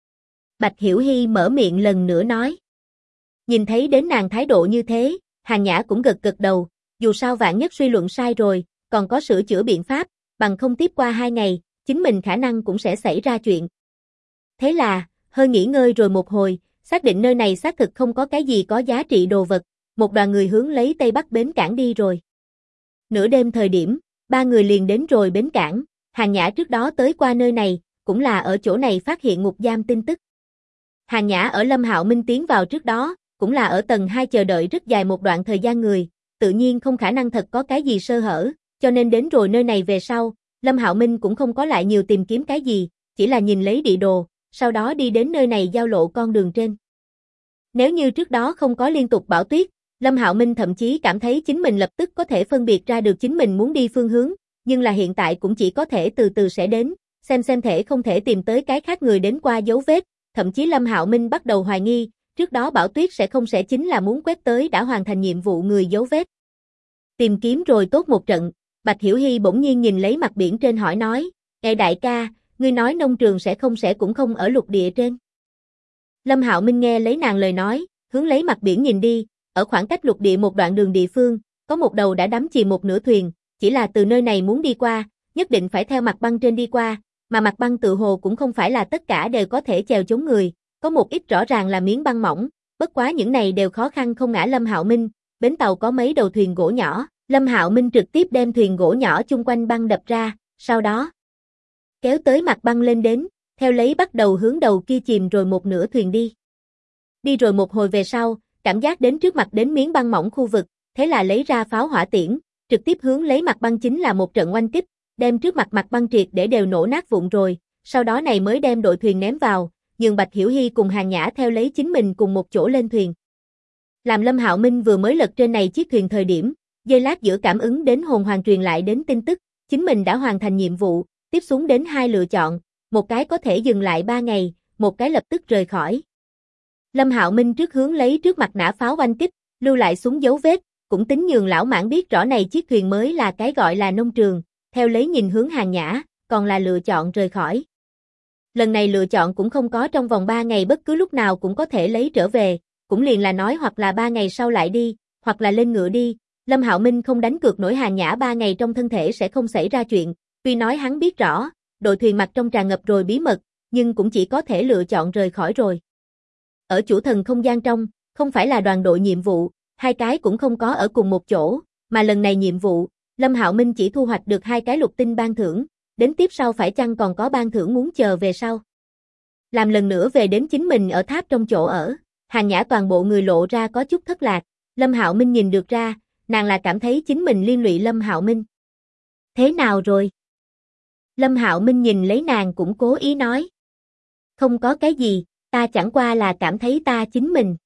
Bạch Hiểu Hy mở miệng lần nữa nói. Nhìn thấy đến nàng thái độ như thế, Hàn Nhã cũng gật gật đầu, dù sao vạn nhất suy luận sai rồi, còn có sửa chữa biện pháp, bằng không tiếp qua 2 ngày, chính mình khả năng cũng sẽ xảy ra chuyện. Thế là, hơi nghỉ ngơi rồi một hồi, xác định nơi này xác thực không có cái gì có giá trị đồ vật, một đoàn người hướng lấy Tây Bắc bến cảng đi rồi. Nửa đêm thời điểm, 3 người liền đến rồi bến cảng, Hàn Nhã trước đó tới qua nơi này, cũng là ở chỗ này phát hiện ngục giam tin tức. Hàn Nhã ở Lâm Hạo Minh tiến vào trước đó, cũng là ở tầng 2 chờ đợi rất dài một đoạn thời gian người, tự nhiên không khả năng thật có cái gì sơ hở, cho nên đến rồi nơi này về sau, Lâm Hạo Minh cũng không có lại nhiều tìm kiếm cái gì, chỉ là nhìn lấy địa đồ, sau đó đi đến nơi này giao lộ con đường trên. Nếu như trước đó không có liên tục bão tuyết, Lâm Hạo Minh thậm chí cảm thấy chính mình lập tức có thể phân biệt ra được chính mình muốn đi phương hướng, nhưng là hiện tại cũng chỉ có thể từ từ sẽ đến, xem thể không thể tìm tới cái khác người đến qua dấu vết, thậm chí Lâm Hạo Minh bắt đầu hoài nghi, trước đó bão tuyết sẽ chính là muốn quét tới đã hoàn thành nhiệm vụ người dấu vết. Tìm kiếm rồi tốt một trận, Bạch Hiểu Hy bỗng nhiên nhìn lấy mặt biển trên hỏi nói, Ê đại ca, ngươi nói nông trường cũng không ở lục địa trên. Lâm Hạo Minh nghe lấy nàng lời nói, hướng lấy mặt biển nhìn đi, ở khoảng cách lục địa một đoạn đường địa phương, có một đầu đã đắm chìm một nửa thuyền, chỉ là từ nơi này muốn đi qua, nhất định phải theo mặt băng trên đi qua, mà mặt băng tự hồ cũng không phải là tất cả đều có thể chèo chống người, có một ít rõ ràng là miếng băng mỏng, bất quá những này đều khó khăn không ngã Lâm Hạo Minh, bến tàu có mấy đầu thuyền gỗ nhỏ, Lâm Hạo Minh trực tiếp đem thuyền gỗ nhỏ chung quanh băng đập ra, sau đó kéo tới mặt băng lên đến, theo lấy bắt đầu hướng đầu kia chìm rồi một nửa thuyền đi. Đi rồi một hồi về sau, cảm giác đến trước mặt đến miếng băng mỏng khu vực, thế là lấy ra pháo hỏa tiễn, trực tiếp hướng lấy mặt băng chính là một trận oanh kích, đem trước mặt băng triệt để đều nổ nát vụn rồi, sau đó này mới đem đội thuyền ném vào, nhường Bạch Hiểu Hy cùng Hàn Nhã theo lấy chính mình cùng một chỗ lên thuyền. Làm Lâm Hạo Minh vừa mới lật trên này chiếc thuyền thời điểm, giây lát giữa cảm ứng đến hồn hoàng truyền lại đến tin tức, chính mình đã hoàn thành nhiệm vụ, tiếp xuống đến 2 lựa chọn, một cái có thể dừng lại 3 ngày, một cái lập tức rời khỏi. Lâm Hạo Minh trước hướng lấy trước mặt nã pháo oanh kích, lưu lại xuống dấu vết, cũng tính nhường lão mãn biết rõ này chiếc thuyền mới là cái gọi là nông trường, theo lấy nhìn hướng Hàn Nhã, còn là lựa chọn rời khỏi. Lần này lựa chọn cũng không có trong vòng 3 ngày bất cứ lúc nào cũng có thể lấy trở về, cũng liền là nói hoặc là 3 ngày sau lại đi, hoặc là lên ngựa đi. Lâm Hạo Minh không đánh cược nổi Hàn Nhã 3 ngày trong thân thể sẽ không xảy ra chuyện, tuy nói hắn biết rõ, đội thuyền mặt trong tràn ngập rồi bí mật, nhưng cũng chỉ có thể lựa chọn rời khỏi rồi. Ở chủ thần không gian trong, không phải là đoàn đội nhiệm vụ, 2 cái cũng không có ở cùng một chỗ, mà lần này nhiệm vụ, Lâm Hạo Minh chỉ thu hoạch được 2 cái lục tinh ban thưởng, đến tiếp sau phải chăng còn có ban thưởng muốn chờ về sau. Làm lần nữa về đến chính mình ở tháp trong chỗ ở, Hàn Nhã toàn bộ người lộ ra có chút thất lạc, Lâm Hạo Minh nhìn được ra, nàng là cảm thấy chính mình liên lụy Lâm Hạo Minh. Thế nào rồi? Lâm Hạo Minh nhìn lấy nàng cũng cố ý nói. Không có cái gì, ta chẳng qua là cảm thấy ta chính mình.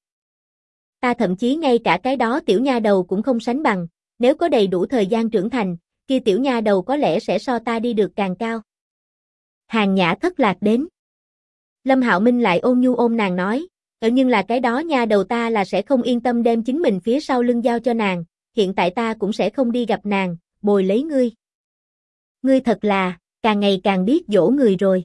Ta thậm chí ngay cả cái đó tiểu nha đầu cũng không sánh bằng, nếu có đầy đủ thời gian trưởng thành, kia tiểu nha đầu có lẽ sẽ so ta đi được càng cao. Hàn Nhã thất lạc đến. Lâm Hạo Minh lại ôn nhu ôm nàng nói, nhưng là cái đó nha đầu ta là sẽ không yên tâm đem chính mình phía sau lưng giao cho nàng, hiện tại ta cũng sẽ không đi gặp nàng, bồi lấy ngươi. Ngươi thật là, càng ngày càng biết dỗ người rồi.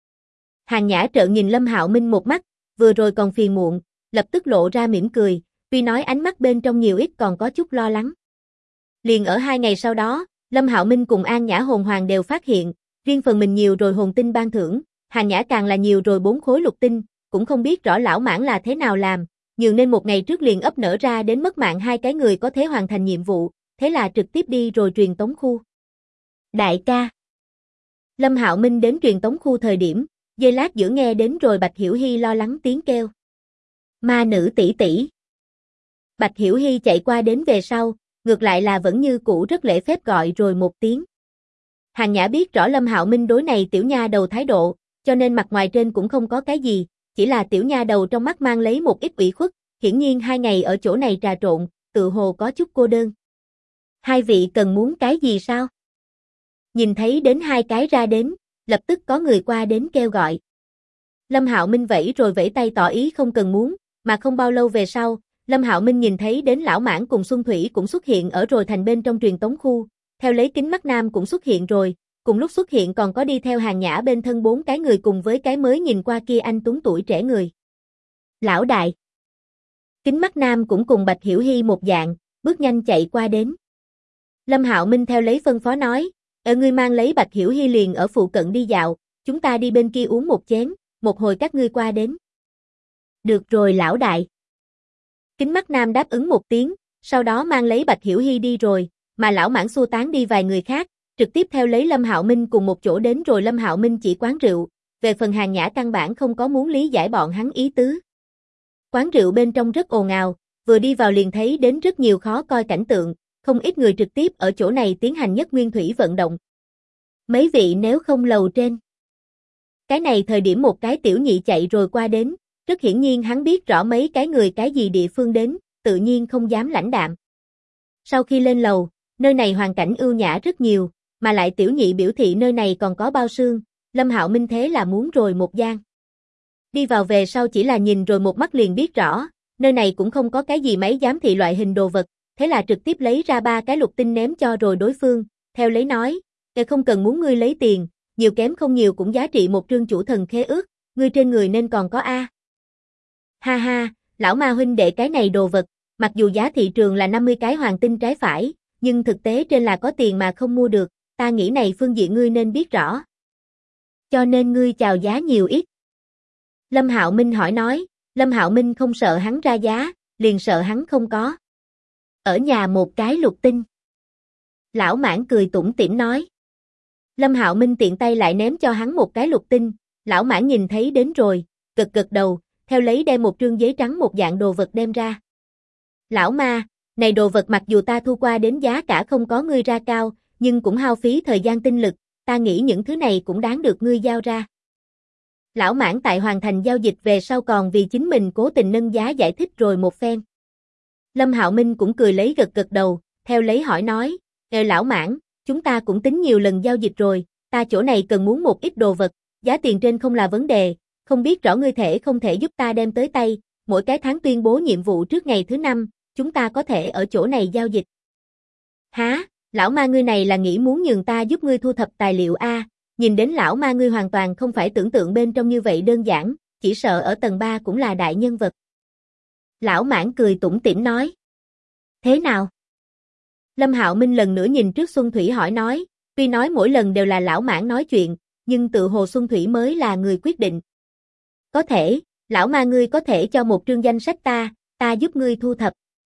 Hàn Nhã trợn nhìn Lâm Hạo Minh một mắt, vừa rồi còn phiền muộn, lập tức lộ ra mỉm cười, tuy nói ánh mắt bên trong nhiều ít còn có chút lo lắng. Liền ở 2 ngày sau đó, Lâm Hạo Minh cùng An Nhã hồn hoàng đều phát hiện, riêng phần mình nhiều rồi hồn tinh ban thưởng, Hàng Nhã càng là nhiều rồi 4 khối lục tinh, cũng không biết rõ lão mãng là thế nào làm, nhường nên một ngày trước liền ấp nở ra đến mất mạng 2 cái người có thể hoàn thành nhiệm vụ, thế là trực tiếp đi rồi truyền tống khu. Đại ca. Lâm Hạo Minh đến truyền tống khu thời điểm, giây lát giữa nghe đến rồi Bạch Hiểu Hy lo lắng tiếng kêu. Ma nữ tỷ tỷ. Bạch Hiểu Hy chạy qua đến về sau, ngược lại là vẫn như cũ rất lễ phép gọi rồi một tiếng. Hàng Nhã biết rõ Lâm Hạo Minh đối này tiểu nha đầu thái độ, cho nên mặt ngoài trên cũng không có cái gì, chỉ là tiểu nha đầu trong mắt mang lấy một ít ủy khuất, hiển nhiên 2 ngày ở chỗ này trà trộn, tự hồ có chút cô đơn. Hai vị cần muốn cái gì sao? Nhìn thấy đến 2 cái ra đến, lập tức có người qua đến kêu gọi. Lâm Hạo Minh vẫy rồi vẫy tay tỏ ý không cần muốn, mà không bao lâu về sau, Lâm Hạo Minh nhìn thấy đến lão mãng cùng Xuân Thủy cũng xuất hiện ở rồi thành bên trong truyền tống khu, theo lấy Kính Mắt Nam cũng xuất hiện rồi, cùng lúc xuất hiện còn có đi theo Hàng Nhã bên thân 4 cái người cùng với cái mới nhìn qua kia anh tuấn tuổi trẻ người. Lão đại. Kính Mắt Nam cũng cùng Bạch Hiểu Hy một dạng, bước nhanh chạy qua đến. Lâm Hạo Minh theo lấy phân phó nói, ngươi mang lấy Bạch Hiểu Hy liền ở phụ cận đi dạo, chúng ta đi bên kia uống một chén, một hồi các ngươi qua đến. Được rồi lão đại. Kính Mắt Nam đáp ứng một tiếng, sau đó mang lấy Bạch Hiểu Hy đi rồi, mà lão mãng xua tán đi vài người khác, trực tiếp theo lấy Lâm Hạo Minh cùng một chỗ đến rồi Lâm Hạo Minh chỉ quán rượu, về phần Hàng Nhã căn bản không có muốn lý giải bọn hắn ý tứ. Quán rượu bên trong rất ồn ào, vừa đi vào liền thấy đến rất nhiều khó coi cảnh tượng, không ít người trực tiếp ở chỗ này tiến hành nhất nguyên thủy vận động. Mấy vị nếu không lầu trên. Cái này thời điểm một cái tiểu nhị chạy rồi qua đến, rất hiển nhiên hắn biết rõ mấy cái người cái gì địa phương đến, tự nhiên không dám lãnh đạm. Sau khi lên lầu, nơi này hoàn cảnh ưu nhã rất nhiều, mà lại tiểu nhị biểu thị nơi này còn có bao sương, Lâm Hạo Minh thế là muốn rồi một gian. Đi vào về sau chỉ là nhìn rồi một mắt liền biết rõ, nơi này cũng không có cái gì máy giám thị loại hình đồ vật, thế là trực tiếp lấy ra 3 cái lục tinh ném cho rồi đối phương, theo lấy nói, không cần muốn ngươi lấy tiền, nhiều kém không nhiều cũng giá trị một trương chủ thần khế ước, ngươi trên người nên còn có a. Ha ha, lão ma huynh đệ cái này đồ vật, mặc dù giá thị trường là 50 cái hoàng tinh trái phải, nhưng thực tế trên là có tiền mà không mua được, ta nghĩ này phương diện ngươi nên biết rõ. Cho nên ngươi chào giá nhiều ít. Lâm Hạo Minh hỏi nói, Lâm Hạo Minh không sợ hắn ra giá, liền sợ hắn không có. Ở nhà một cái lục tinh. Lão mãng cười tủm tỉm nói. Lâm Hạo Minh tiện tay lại ném cho hắn một cái lục tinh, lão mãng nhìn thấy đến rồi, gật gật đầu, theo lấy đem một trương giấy trắng một dạng đồ vật đem ra. Lão ma, này đồ vật mặc dù ta thu qua đến giá cả không có ngươi ra cao, nhưng cũng hao phí thời gian tinh lực, ta nghĩ những thứ này cũng đáng được ngươi giao ra. Lão mãng tại hoàn thành giao dịch về sau còn vì chính mình cố tình nâng giá giải thích rồi một phen. Lâm Hạo Minh cũng cười lấy gật gật đầu, theo lấy hỏi nói, lão mãng, chúng ta cũng tính nhiều lần giao dịch rồi, ta chỗ này cần muốn một ít đồ vật, giá tiền trên không là vấn đề, không biết rõ ngươi thể không thể giúp ta đem tới tay, mỗi cái tháng tuyên bố nhiệm vụ trước ngày thứ 5, chúng ta có thể ở chỗ này giao dịch. Hả, lão ma ngươi này là nghĩ muốn nhường ta giúp ngươi thu thập tài liệu a? Nhìn đến lão ma ngươi hoàn toàn không phải tưởng tượng bên trong như vậy đơn giản, chỉ sợ ở tầng 3 cũng là đại nhân vật. Lão mãng cười tủm tỉm nói. Thế nào? Lâm Hạo Minh lần nữa nhìn trước Xuân Thủy hỏi nói, tuy nói mỗi lần đều là lão mãng nói chuyện, nhưng tự hồ Xuân Thủy mới là người quyết định. Có thể, lão ma ngươi có thể cho một trương danh sách ta giúp ngươi thu thập.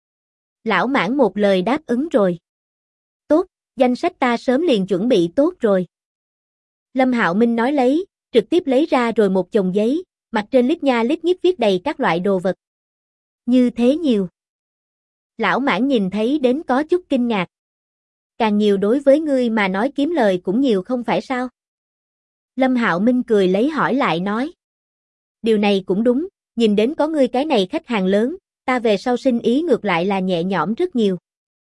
Lão mãng một lời đáp ứng rồi. Tốt, danh sách ta sớm liền chuẩn bị tốt rồi. Lâm Hạo Minh nói lấy, trực tiếp lấy ra rồi một chồng giấy, mặt trên lít nha lít nhít viết đầy các loại đồ vật. Như thế nhiều. Lão mãng nhìn thấy đến có chút kinh ngạc. Càng nhiều đối với ngươi mà nói kiếm lời cũng nhiều không phải sao? Lâm Hạo Minh cười lấy hỏi lại nói. Điều này cũng đúng, nhìn đến có ngươi cái này khách hàng lớn, ta về sau sinh ý ngược lại là nhẹ nhõm rất nhiều.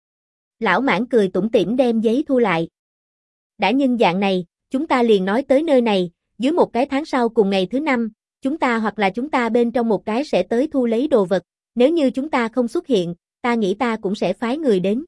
Lão mãng cười tủm tỉm đem giấy thu lại. Đã nhân dạng này, chúng ta liền nói tới nơi này, dưới một cái tháng sau cùng ngày thứ 5, chúng ta hoặc là chúng ta bên trong một cái sẽ tới thu lấy đồ vật, nếu như chúng ta không xuất hiện, ta nghĩ ta cũng sẽ phái người đến.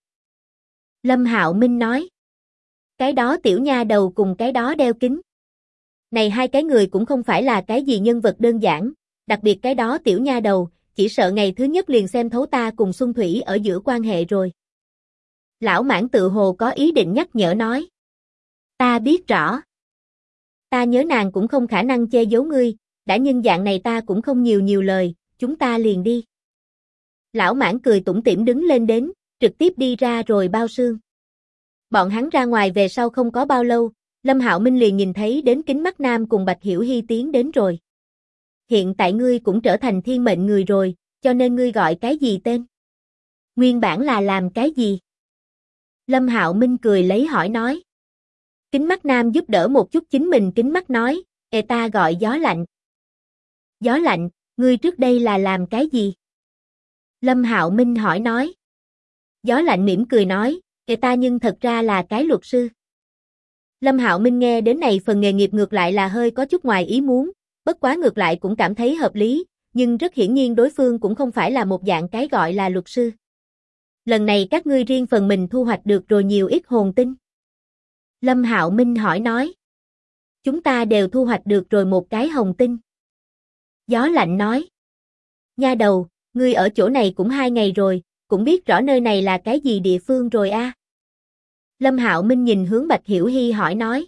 Lâm Hạo Minh nói. Cái đó tiểu nha đầu cùng cái đó đeo kính. Này hai cái người cũng không phải là cái gì nhân vật đơn giản, đặc biệt cái đó tiểu nha đầu, chỉ sợ ngày thứ nhất liền xem thấu ta cùng Xuân Thủy ở giữa quan hệ rồi. Lão mãng tự hồ có ý định nhắc nhở nói. Ta biết rõ. Ta nhớ nàng cũng không khả năng che giấu ngươi, đã nhân dạng này ta cũng không nhiều lời, chúng ta liền đi. Lão Mãng cười tủm tỉm đứng lên đến, trực tiếp đi ra rồi bao xương. Bọn hắn ra ngoài về sau không có bao lâu, Lâm Hạo Minh liền nhìn thấy đến Kính Mắt Nam cùng Bạch Hiểu Hy tiến đến rồi. Hiện tại ngươi cũng trở thành thiên mệnh người rồi, cho nên ngươi gọi cái gì tên? Nguyên bản là làm cái gì? Lâm Hạo Minh cười lấy hỏi nói. Kính Mắt Nam giúp đỡ một chút chính mình kính mắt nói, ta gọi Gió Lạnh. Gió Lạnh, ngươi trước đây là làm cái gì? Lâm Hạo Minh hỏi nói. Gió Lạnh mỉm cười nói, ta nhưng thật ra là cái luật sư. Lâm Hạo Minh nghe đến này phần nghề nghiệp ngược lại là hơi có chút ngoài ý muốn, bất quá ngược lại cũng cảm thấy hợp lý, nhưng rất hiển nhiên đối phương cũng không phải là một dạng cái gọi là luật sư. Lần này các ngươi riêng phần mình thu hoạch được rồi nhiều ít hồn tinh. Lâm Hạo Minh hỏi nói. Chúng ta đều thu hoạch được rồi một cái hồng tinh. Gió Lạnh nói. Nha đầu, ngươi ở chỗ này cũng 2 ngày rồi, cũng biết rõ nơi này là cái gì địa phương rồi a? Lâm Hạo Minh nhìn hướng Bạch Hiểu Hy hỏi nói.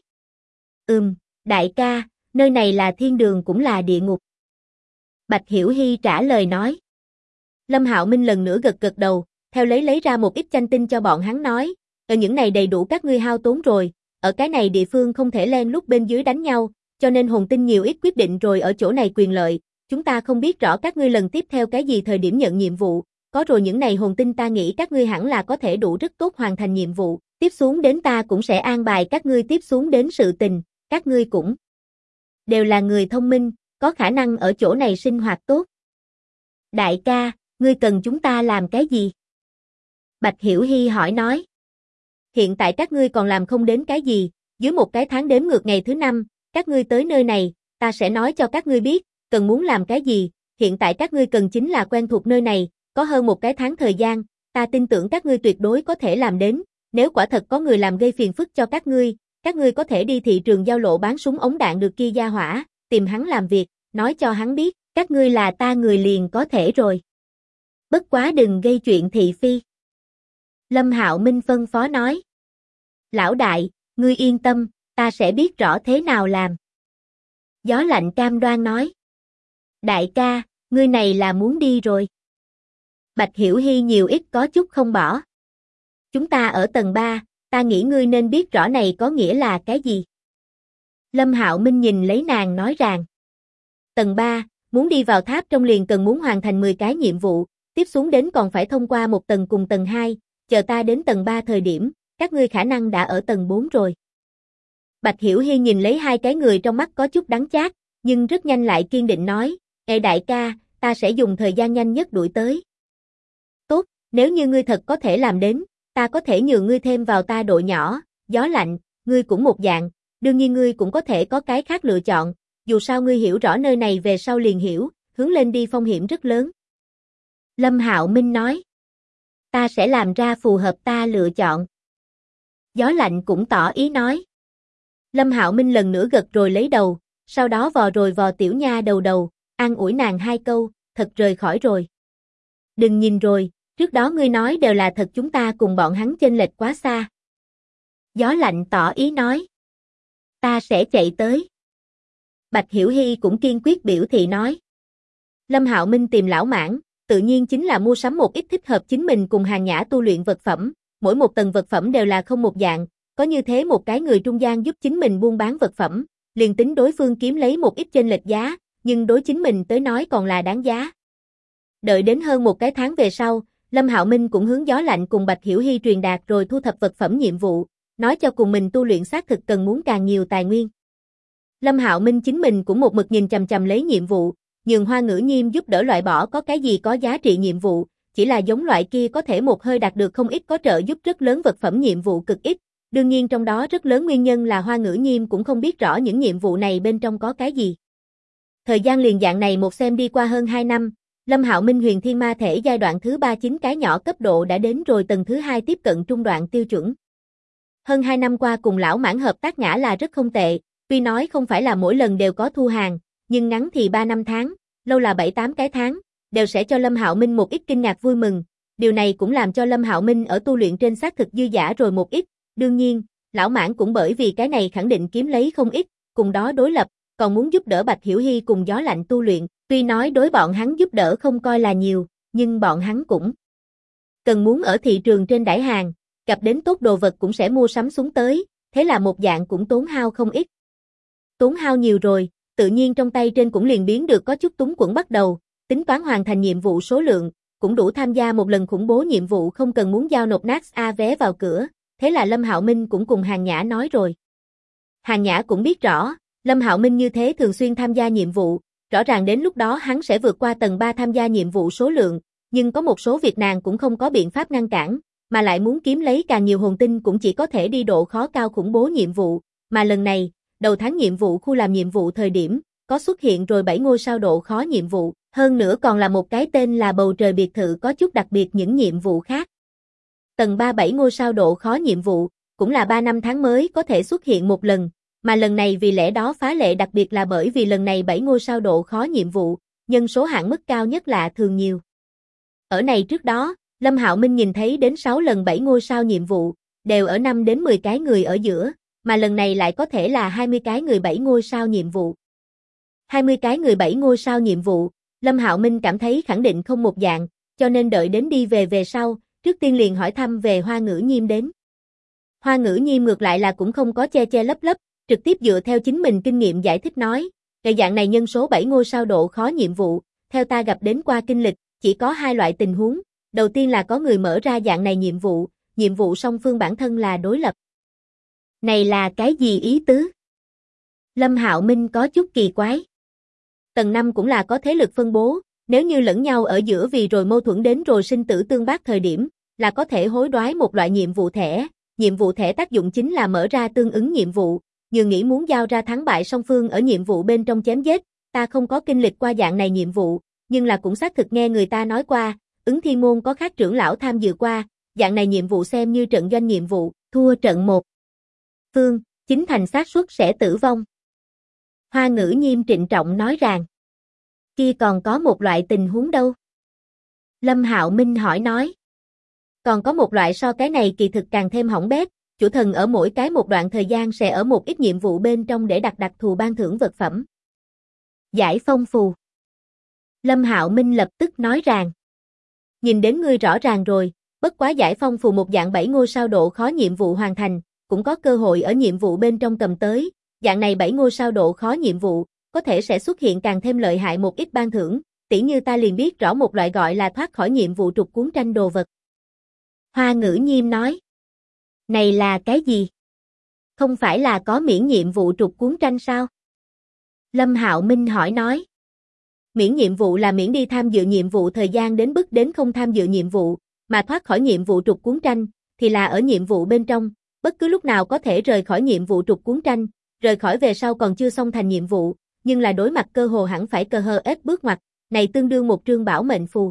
Đại ca, nơi này là thiên đường cũng là địa ngục. Bạch Hiểu Hy trả lời nói. Lâm Hạo Minh lần nữa gật đầu, theo lấy ra một ít chanh tinh cho bọn hắn nói, ở những này đầy đủ các ngươi hao tốn rồi, ở cái này địa phương không thể len lút bên dưới đánh nhau, cho nên hồn tinh nhiều ít quyết định rồi ở chỗ này quyền lợi, chúng ta không biết rõ các ngươi lần tiếp theo cái gì thời điểm nhận nhiệm vụ, có rồi những này hồn tinh ta nghĩ các ngươi hẳn là có thể đủ rất tốt hoàn thành nhiệm vụ, tiếp xuống đến ta cũng sẽ an bài các ngươi tiếp xuống đến sự tình, các ngươi cũng đều là người thông minh, có khả năng ở chỗ này sinh hoạt tốt. Đại ca, ngươi cần chúng ta làm cái gì? Bạch Hiểu Hy hỏi nói. Hiện tại các ngươi còn làm không đến cái gì, dưới một cái tháng đếm ngược ngày thứ 5, các ngươi tới nơi này, ta sẽ nói cho các ngươi biết, cần muốn làm cái gì, hiện tại các ngươi cần chính là quen thuộc nơi này, có hơn một cái tháng thời gian, ta tin tưởng các ngươi tuyệt đối có thể làm đến, nếu quả thật có người làm gây phiền phức cho các ngươi có thể đi thị trường giao lộ bán súng ống đạn được kia gia hỏa, tìm hắn làm việc, nói cho hắn biết, các ngươi là ta người liền có thể rồi. Bất quá đừng gây chuyện thị phi. Lâm Hạo Minh phân phó nói. Lão đại, ngươi yên tâm, ta sẽ biết rõ thế nào làm. Gió Lạnh cam đoan nói. Đại ca, ngươi này là muốn đi rồi. Bạch Hiểu Hy nhiều ít có chút không bỏ. Chúng ta ở tầng 3, ta nghĩ ngươi nên biết rõ này có nghĩa là cái gì. Lâm Hạo Minh nhìn lấy nàng nói rằng. Tầng 3, muốn đi vào tháp trong liền cần muốn hoàn thành 10 cái nhiệm vụ, tiếp xuống đến còn phải thông qua một tầng cùng tầng 2, chờ ta đến tầng 3 thời điểm, các ngươi khả năng đã ở tầng 4 rồi. Bạch Hiểu Hy nhìn lấy hai cái người trong mắt có chút đắng chát, nhưng rất nhanh lại kiên định nói, đại ca, ta sẽ dùng thời gian nhanh nhất đuổi tới. Tốt, nếu như ngươi thật có thể làm đến, ta có thể nhường ngươi thêm vào ta đội nhỏ, Gió Lạnh, ngươi cũng một dạng, đương nhiên ngươi cũng có thể có cái khác lựa chọn, dù sao ngươi hiểu rõ nơi này về sau liền hiểu, hướng lên đi phong hiểm rất lớn. Lâm Hạo Minh nói, ta sẽ làm ra phù hợp ta lựa chọn. Gió Lạnh cũng tỏ ý nói. Lâm Hạo Minh lần nữa gật rồi lấy đầu, sau đó vò rồi vò tiểu nha đầu, an ủi nàng 2 câu, thật rời khỏi rồi. Đừng nhìn rồi, trước đó ngươi nói đều là thật chúng ta cùng bọn hắn chênh lệch quá xa. Gió Lạnh tỏ ý nói. Ta sẽ chạy tới. Bạch Hiểu Hy cũng kiên quyết biểu thị nói. Lâm Hạo Minh tìm lão Mãng, tự nhiên chính là mua sắm một ít thích hợp chính mình cùng Hàng Nhã tu luyện vật phẩm, mỗi một tầng vật phẩm đều là không một dạng, có như thế một cái người trung gian giúp chính mình buôn bán vật phẩm, liền tính đối phương kiếm lấy một ít chênh lệch giá, nhưng đối chính mình tới nói còn là đáng giá. Đợi đến hơn một cái tháng về sau, Lâm Hạo Minh cũng hướng Gió Lạnh cùng Bạch Hiểu Hy truyền đạt rồi thu thập vật phẩm nhiệm vụ, nói cho cùng mình tu luyện xác thực cần muốn càng nhiều tài nguyên. Lâm Hạo Minh chính mình cũng một mực nhìn chằm lấy nhiệm vụ, nhường Hoa Ngữ Nhiêm giúp đỡ loại bỏ có cái gì có giá trị nhiệm vụ, chỉ là giống loại kia có thể một hơi đạt được không ít có trợ giúp rất lớn vật phẩm nhiệm vụ cực ít, đương nhiên trong đó rất lớn nguyên nhân là Hoa Ngữ Nhiêm cũng không biết rõ những nhiệm vụ này bên trong có cái gì. Thời gian liền dạng này một xem đi qua hơn 2 năm, Lâm Hạo Minh Huyền Thiên Ma Thể giai đoạn thứ 3 9 cái nhỏ cấp độ đã đến rồi tầng thứ 2 tiếp cận trung đoạn tiêu chuẩn. Hơn 2 năm qua cùng lão Mãng hợp tác ngã là rất không tệ, tuy nói không phải là mỗi lần đều có thu hàng, nhưng ngắn thì 3 năm tháng, lâu là 7-8 cái tháng, đều sẽ cho Lâm Hạo Minh một ít kinh ngạc vui mừng, điều này cũng làm cho Lâm Hạo Minh ở tu luyện trên xác thực dư dả rồi một ít, đương nhiên, lão Mãng cũng bởi vì cái này khẳng định kiếm lấy không ít, cùng đó đối lập, còn muốn giúp đỡ Bạch Hiểu Hy cùng Gió Lạnh tu luyện, tuy nói đối bọn hắn giúp đỡ không coi là nhiều, nhưng bọn hắn cũng cần muốn ở thị trường trên đãi hàng, gặp đến tốt đồ vật cũng sẽ mua sắm xuống tới, thế là một dạng cũng tốn hao không ít. Tốn hao nhiều rồi, tự nhiên trong tay trên cũng liền biến được có chút túng quẫn bắt đầu, tính toán hoàn thành nhiệm vụ số lượng, cũng đủ tham gia một lần khủng bố nhiệm vụ không cần muốn giao nộp nát vé vào cửa, thế là Lâm Hạo Minh cũng cùng Hàn Nhã nói rồi. Hàn Nhã cũng biết rõ, Lâm Hạo Minh như thế thường xuyên tham gia nhiệm vụ, rõ ràng đến lúc đó hắn sẽ vượt qua tầng 3 tham gia nhiệm vụ số lượng, nhưng có một số việc nàng cũng không có biện pháp ngăn cản, mà lại muốn kiếm lấy càng nhiều hồn tinh cũng chỉ có thể đi độ khó cao khủng bố nhiệm vụ, mà lần này, đầu tháng nhiệm vụ khu làm nhiệm vụ thời điểm, có xuất hiện rồi 7 ngôi sao độ khó nhiệm vụ, hơn nữa còn là một cái tên là bầu trời biệt thự có chút đặc biệt những nhiệm vụ khác. Tầng 3 7 ngôi sao độ khó nhiệm vụ, cũng là 3 năm tháng mới có thể xuất hiện một lần, mà lần này vì lẽ đó phá lệ đặc biệt là bởi vì lần này 7 ngôi sao độ khó nhiệm vụ, nhân số hạn mức cao nhất lạ thường nhiều. Ở này trước đó, Lâm Hạo Minh nhìn thấy đến 6 lần 7 ngôi sao nhiệm vụ, đều ở 5 đến 10 cái người ở giữa, mà lần này lại có thể là 20 cái người 7 ngôi sao nhiệm vụ. 20 cái người 7 ngôi sao nhiệm vụ, Lâm Hạo Minh cảm thấy khẳng định không một dạng, cho nên đợi đến đi về sau, trước tiên liền hỏi thăm về Hoa Ngữ Nhiêm đến. Hoa Ngữ Nhiêm ngược lại là cũng không có che lấp, trực tiếp dựa theo chính mình kinh nghiệm giải thích nói, cái dạng này nhân số 7 ngôi sao độ khó nhiệm vụ, theo ta gặp đến qua kinh lịch, chỉ có hai loại tình huống, đầu tiên là có người mở ra dạng này nhiệm vụ song phương bản thân là đối lập. Này là cái gì ý tứ? Lâm Hạo Minh có chút kỳ quái. Tầng 5 cũng là có thế lực phân bố, nếu như lẫn nhau ở giữa vì rồi mâu thuẫn đến rồi sinh tử tương bác thời điểm, là có thể hối đoái một loại nhiệm vụ thẻ tác dụng chính là mở ra tương ứng nhiệm vụ, như nghĩ muốn giao ra thắng bại song phương ở nhiệm vụ bên trong chém giết, ta không có kinh lịch qua dạng này nhiệm vụ, nhưng là cũng xác thực nghe người ta nói qua, ứng thiên môn có khác trưởng lão tham dự qua, dạng này nhiệm vụ xem như trận doanh nhiệm vụ, thua trận một phương, chính thành xác suất sẽ tử vong. Hoa Ngữ Nhiêm trịnh trọng nói rằng, kia còn có một loại tình huống đâu? Lâm Hạo Minh hỏi nói, còn có một loại so cái này kỳ thực càng thêm hỏng bét, chủ thần ở mỗi cái một đoạn thời gian sẽ ở một ít nhiệm vụ bên trong để đặc thù ban thưởng vật phẩm. Giải phong phù. Lâm Hạo Minh lập tức nói rằng, nhìn đến ngươi rõ ràng rồi, bất quá giải phong phù một dạng 7 ngôi sao độ khó nhiệm vụ hoàn thành, cũng có cơ hội ở nhiệm vụ bên trong cầm tới, dạng này 7 ngôi sao độ khó nhiệm vụ, có thể sẽ xuất hiện càng thêm lợi hại một ít ban thưởng, tỉ như ta liền biết rõ một loại gọi là thoát khỏi nhiệm vụ trục cuốn tranh đồ vật. Hoa Ngữ Nhiêm nói, này là cái gì? Không phải là có miễn nhiệm vụ trục cuốn tranh sao? Lâm Hạo Minh hỏi nói, miễn nhiệm vụ là miễn đi tham dự nhiệm vụ thời gian đến bức đến không tham dự nhiệm vụ, mà thoát khỏi nhiệm vụ trục cuốn tranh, thì là ở nhiệm vụ bên trong, bất cứ lúc nào có thể rời khỏi nhiệm vụ trục cuốn tranh, rời khỏi về sau còn chưa xong thành nhiệm vụ, nhưng là đối mặt cơ hồ hẳn phải ép bước ngoặt, này tương đương một trương bảo mệnh phù.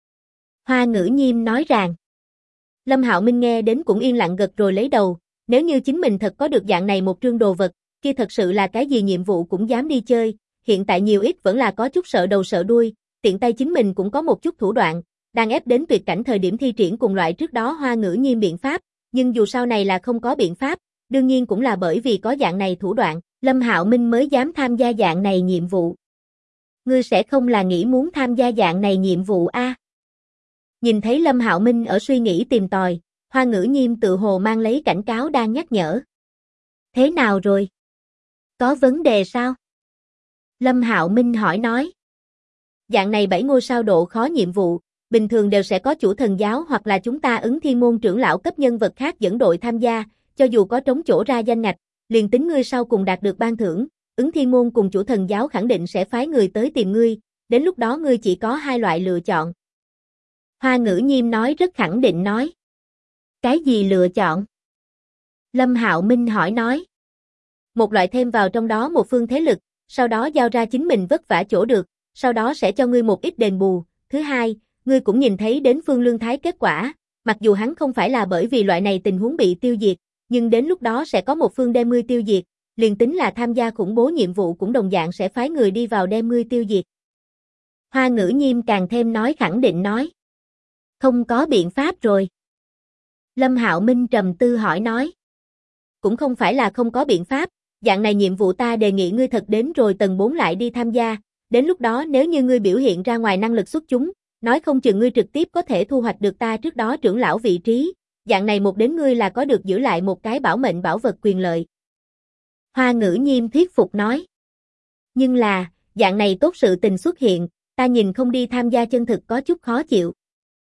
Hoa Ngữ Nhiêm nói rằng, Lâm Hạo Minh nghe đến cũng yên lặng gật rồi lấy đầu, nếu như chính mình thật có được dạng này một trương đồ vật, kia thật sự là cái gì nhiệm vụ cũng dám đi chơi, hiện tại nhiều ít vẫn là có chút sợ đầu sợ đuôi, tiện tay chính mình cũng có một chút thủ đoạn, đang ép đến tuyệt cảnh thời điểm thi triển cùng loại trước đó Hoa Ngữ Nhiêm biện pháp, nhưng dù sau này là không có biện pháp, đương nhiên cũng là bởi vì có dạng này thủ đoạn, Lâm Hạo Minh mới dám tham gia dạng này nhiệm vụ. Ngươi sẽ không là nghĩ muốn tham gia dạng này nhiệm vụ a? Nhìn thấy Lâm Hạo Minh ở suy nghĩ tìm tòi, Hoa Ngữ Nhiêm tự hồ mang lấy cảnh cáo đang nhắc nhở. Thế nào rồi? Có vấn đề sao? Lâm Hạo Minh hỏi nói. Dạng này 7 ngôi sao độ khó nhiệm vụ, bình thường đều sẽ có chủ thần giáo hoặc là chúng ta ứng thiên môn trưởng lão cấp nhân vật khác dẫn đội tham gia, cho dù có trống chỗ ra danh ngạch, liền tính ngươi sau cùng đạt được ban thưởng, ứng thiên môn cùng chủ thần giáo khẳng định sẽ phái người tới tìm ngươi, đến lúc đó ngươi chỉ có hai loại lựa chọn. Hoa Ngữ Nhiêm nói rất khẳng định nói. Cái gì lựa chọn? Lâm Hạo Minh hỏi nói. Một loại thêm vào trong đó một phương thế lực, sau đó giao ra chính mình vất vả chỗ được, sau đó sẽ cho ngươi một ít đền bù. Thứ hai, ngươi cũng nhìn thấy đến Phương Lương Thái kết quả, mặc dù hắn không phải là bởi vì loại này tình huống bị tiêu diệt, nhưng đến lúc đó sẽ có một phương đem ngươi tiêu diệt, liền tính là tham gia khủng bố nhiệm vụ cũng đồng dạng sẽ phái người đi vào đem ngươi tiêu diệt. Hoa Ngữ Nhiêm càng thêm nói khẳng định nói. Không có biện pháp rồi. Lâm Hạo Minh trầm tư hỏi nói. Cũng không phải là không có biện pháp, dạng này nhiệm vụ ta đề nghị ngươi thật đến rồi tầng 4 lại đi tham gia, đến lúc đó nếu như ngươi biểu hiện ra ngoài năng lực xuất chúng, nói không chừng ngươi trực tiếp có thể thu hoạch được ta trước đó trưởng lão vị trí, dạng này một đến ngươi là có được giữ lại một cái bảo mệnh bảo vật quyền lợi. Hoa Ngữ Nhiêm thuyết phục nói. Nhưng là, dạng này tốt sự tình xuất hiện, ta nhìn không đi tham gia chân thực có chút khó chịu.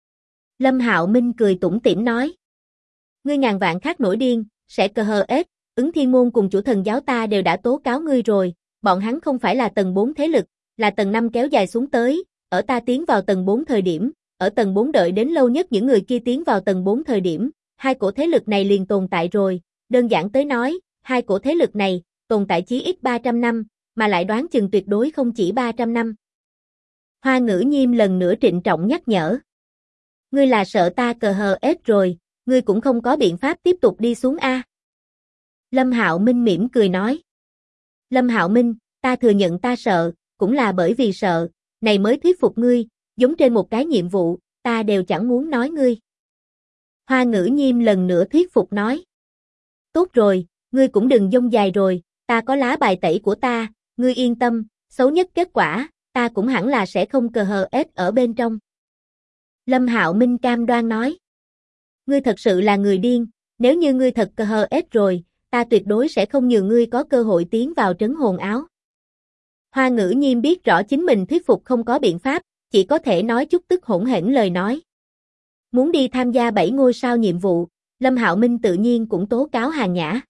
Lâm Hạo Minh cười tủm tỉm nói. Ngươi ngàn vạn khác nổi điên, sẽ cờ hờ ết, Ứng Thiên Môn cùng chủ thần giáo ta đều đã tố cáo ngươi rồi, bọn hắn không phải là tầng 4 thế lực, là tầng 5 kéo dài xuống tới, ở ta tiến vào tầng 4 thời điểm, ở tầng 4 đợi đến lâu nhất những người kia tiến vào tầng 4 thời điểm, hai cổ thế lực này liền tồn tại rồi, đơn giản tới nói, hai cổ thế lực này, tồn tại chí ít 300 năm, mà lại đoán chừng tuyệt đối không chỉ 300 năm. Hoa Ngữ Nhiêm lần nữa trịnh trọng nhắc nhở. Ngươi là sợ ta cờ hờ ết rồi, ngươi cũng không có biện pháp tiếp tục đi xuống a. Lâm Hạo Minh mỉm cười nói. Lâm Hạo Minh, ta thừa nhận ta sợ, cũng là bởi vì sợ, này mới thuyết phục ngươi, giống trên một cái nhiệm vụ, ta đều chẳng muốn nói ngươi. Hoa Ngữ Nhiêm lần nữa thuyết phục nói. Tốt rồi, ngươi cũng đừng dông dài rồi, ta có lá bài tẩy của ta, ngươi yên tâm, xấu nhất kết quả, ta cũng hẳn là sẽ không cờ hờ ết ở bên trong. Lâm Hạo Minh cam đoan nói. Ngươi thật sự là người điên, nếu như ngươi thật cờ hờ ết rồi, ta tuyệt đối sẽ không nhường ngươi có cơ hội tiến vào trấn hồn áo. Hoa Ngữ Nhiêm biết rõ chính mình thuyết phục không có biện pháp, chỉ có thể nói chút tức hỗn hển lời nói. Muốn đi tham gia 7 ngôi sao nhiệm vụ, Lâm Hạo Minh tự nhiên cũng tố cáo Hàn Nhã.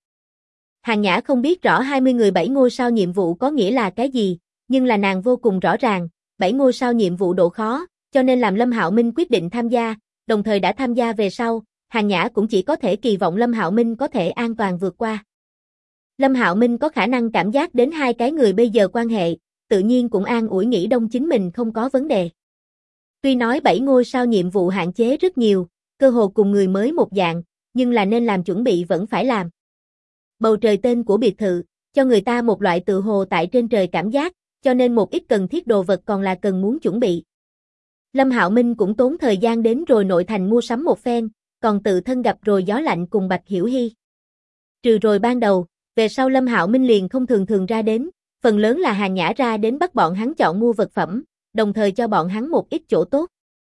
Hàn Nhã không biết rõ 20 người 7 ngôi sao nhiệm vụ có nghĩa là cái gì, nhưng là nàng vô cùng rõ ràng, 7 ngôi sao nhiệm vụ độ khó, cho nên làm Lâm Hạo Minh quyết định tham gia, đồng thời đã tham gia về sau, Hàn Nhã cũng chỉ có thể kỳ vọng Lâm Hạo Minh có thể an toàn vượt qua. Lâm Hạo Minh có khả năng cảm giác đến hai cái người bây giờ quan hệ, tự nhiên cũng an ủi nghĩ đông chính mình không có vấn đề. Tuy nói 7 ngôi sao nhiệm vụ hạn chế rất nhiều, cơ hồ cùng người mới một dạng, nhưng là nên làm chuẩn bị vẫn phải làm. Bầu trời tên của biệt thự, cho người ta một loại tự hồ tại trên trời cảm giác, cho nên một ít cần thiết đồ vật còn là cần muốn chuẩn bị. Lâm Hạo Minh cũng tốn thời gian đến rồi nội thành mua sắm một phen, còn tự thân gặp rồi Gió Lạnh cùng Bạch Hiểu Hy. Trừ rồi ban đầu, về sau Lâm Hạo Minh liền không thường ra đến, phần lớn là Hàn Nhã ra đến bắt bọn hắn chọn mua vật phẩm, đồng thời cho bọn hắn một ít chỗ tốt.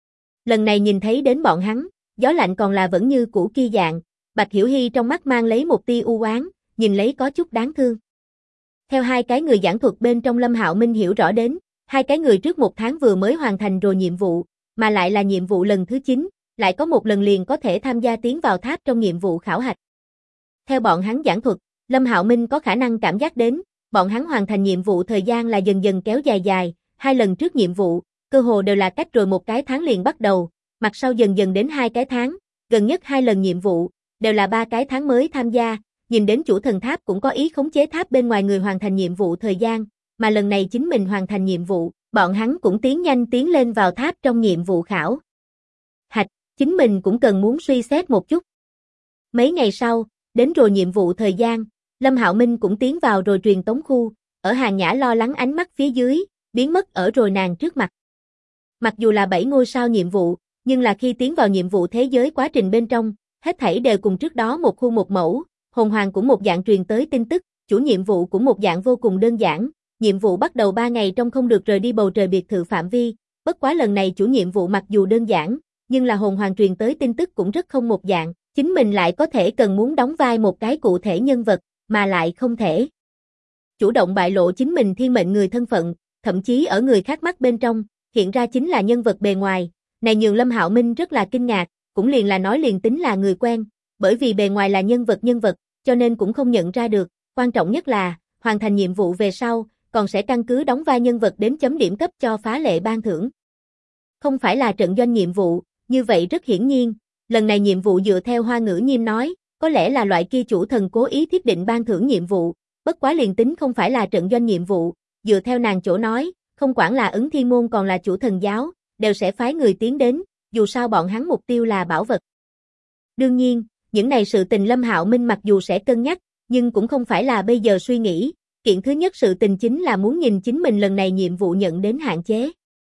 Lần này nhìn thấy đến bọn hắn, Gió Lạnh còn là vẫn như cũ kia dạng, Bạch Hiểu Hy trong mắt mang lấy một tia u oán, nhìn lấy có chút đáng thương. Theo hai cái người giảng thuật bên trong Lâm Hạo Minh hiểu rõ đến, hai cái người trước một tháng vừa mới hoàn thành rồi nhiệm vụ, mà lại là nhiệm vụ lần thứ 9, lại có một lần liền có thể tham gia tiến vào tháp trong nhiệm vụ khảo hạch. Theo bọn hắn giảng thuật, Lâm Hạo Minh có khả năng cảm giác đến, bọn hắn hoàn thành nhiệm vụ thời gian là dần dần kéo dài, hai lần trước nhiệm vụ, cơ hồ đều là cách rồi một cái tháng liền bắt đầu, mặt sau dần dần đến 2 cái tháng, gần nhất 2 lần nhiệm vụ, đều là 3 cái tháng mới tham gia, nhìn đến chủ thần tháp cũng có ý khống chế tháp bên ngoài người hoàn thành nhiệm vụ thời gian, mà lần này chính mình hoàn thành nhiệm vụ, bọn hắn cũng tiến nhanh tiến lên vào tháp trong nhiệm vụ khảo hạch, chính mình cũng cần muốn suy xét một chút. Mấy ngày sau, đến rồi nhiệm vụ thời gian, Lâm Hạo Minh cũng tiến vào rồi truyền tống khu, ở Hàn Nhã lo lắng ánh mắt phía dưới, biến mất ở rồi nàng trước mặt. Mặc dù là 7 ngôi sao nhiệm vụ, nhưng là khi tiến vào nhiệm vụ thế giới quá trình bên trong, hết thảy đều cùng trước đó một khu một mẫu, hồn hoàng cũng một dạng truyền tới tin tức, chủ nhiệm vụ cũng một dạng vô cùng đơn giản, nhiệm vụ bắt đầu 3 ngày trong không được rời đi bầu trời biệt thự phạm vi, bất quá lần này chủ nhiệm vụ mặc dù đơn giản, nhưng là hồn hoàng truyền tới tin tức cũng rất không một dạng, chính mình lại có thể cần muốn đóng vai một cái cụ thể nhân vật, mà lại không thể chủ động bại lộ chính mình thiên mệnh người thân phận, thậm chí ở người khác mắt bên trong, hiện ra chính là nhân vật bề ngoài, này nhường Lâm Hạo Minh rất là kinh ngạc, cũng liền là nói liền tính là người quen, bởi vì bề ngoài là nhân vật, cho nên cũng không nhận ra được, quan trọng nhất là, hoàn thành nhiệm vụ về sau, còn sẽ căn cứ đóng vai nhân vật đến chấm điểm cấp cho phá lệ ban thưởng. Không phải là trận doanh nhiệm vụ, như vậy rất hiển nhiên, lần này nhiệm vụ dựa theo Hoa Ngữ Nhiêm nói, có lẽ là loại kia chủ thần cố ý thiết định ban thưởng nhiệm vụ, bất quá liền tính không phải là trận doanh nhiệm vụ, dựa theo nàng chỗ nói, không quản là Ứng Thiên Môn còn là chủ thần giáo, đều sẽ phái người tiến đến, dù sao bọn hắn mục tiêu là bảo vật. Đương nhiên, những này sự tình Lâm Hạo Minh mặc dù sẽ cân nhắc, nhưng cũng không phải là bây giờ suy nghĩ, kiện thứ nhất sự tình chính là muốn nhìn chính mình lần này nhiệm vụ nhận đến hạn chế.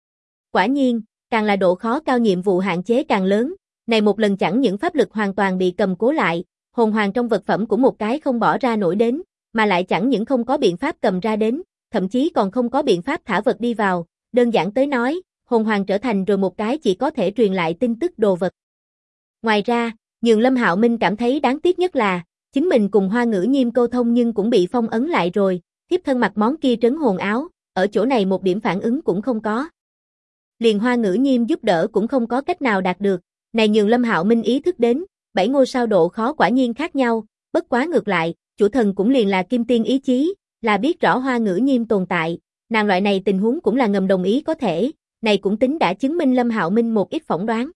Quả nhiên, càng là độ khó cao nhiệm vụ hạn chế càng lớn, này một lần chẳng những pháp lực hoàn toàn bị cầm cố lại, hồn hoàng trong vật phẩm cũng một cái không bỏ ra nổi đến, mà lại chẳng những không có biện pháp cầm ra đến, thậm chí còn không có biện pháp thả vật đi vào, đơn giản tới nói, hồn hoàng trở thành rồi một cái chỉ có thể truyền lại tin tức đồ vật. Ngoài ra, nhường Lâm Hạo Minh cảm thấy đáng tiếc nhất là, chính mình cùng Hoa Ngữ Nhiêm câu thông nhưng cũng bị phong ấn lại rồi, thiếp thân mặc món kia trấn hồn áo, ở chỗ này một điểm phản ứng cũng không có. Liền Hoa Ngữ Nhiêm giúp đỡ cũng không có cách nào đạt được, này nhường Lâm Hạo Minh ý thức đến, 7 ngôi sao độ khó quả nhiên khác nhau, bất quá ngược lại, chủ thần cũng liền là kim tiên ý chí, là biết rõ Hoa Ngữ Nhiêm tồn tại, nàng loại này tình huống cũng là ngầm đồng ý có thể, này cũng tính đã chứng minh Lâm Hạo Minh một ít phỏng đoán.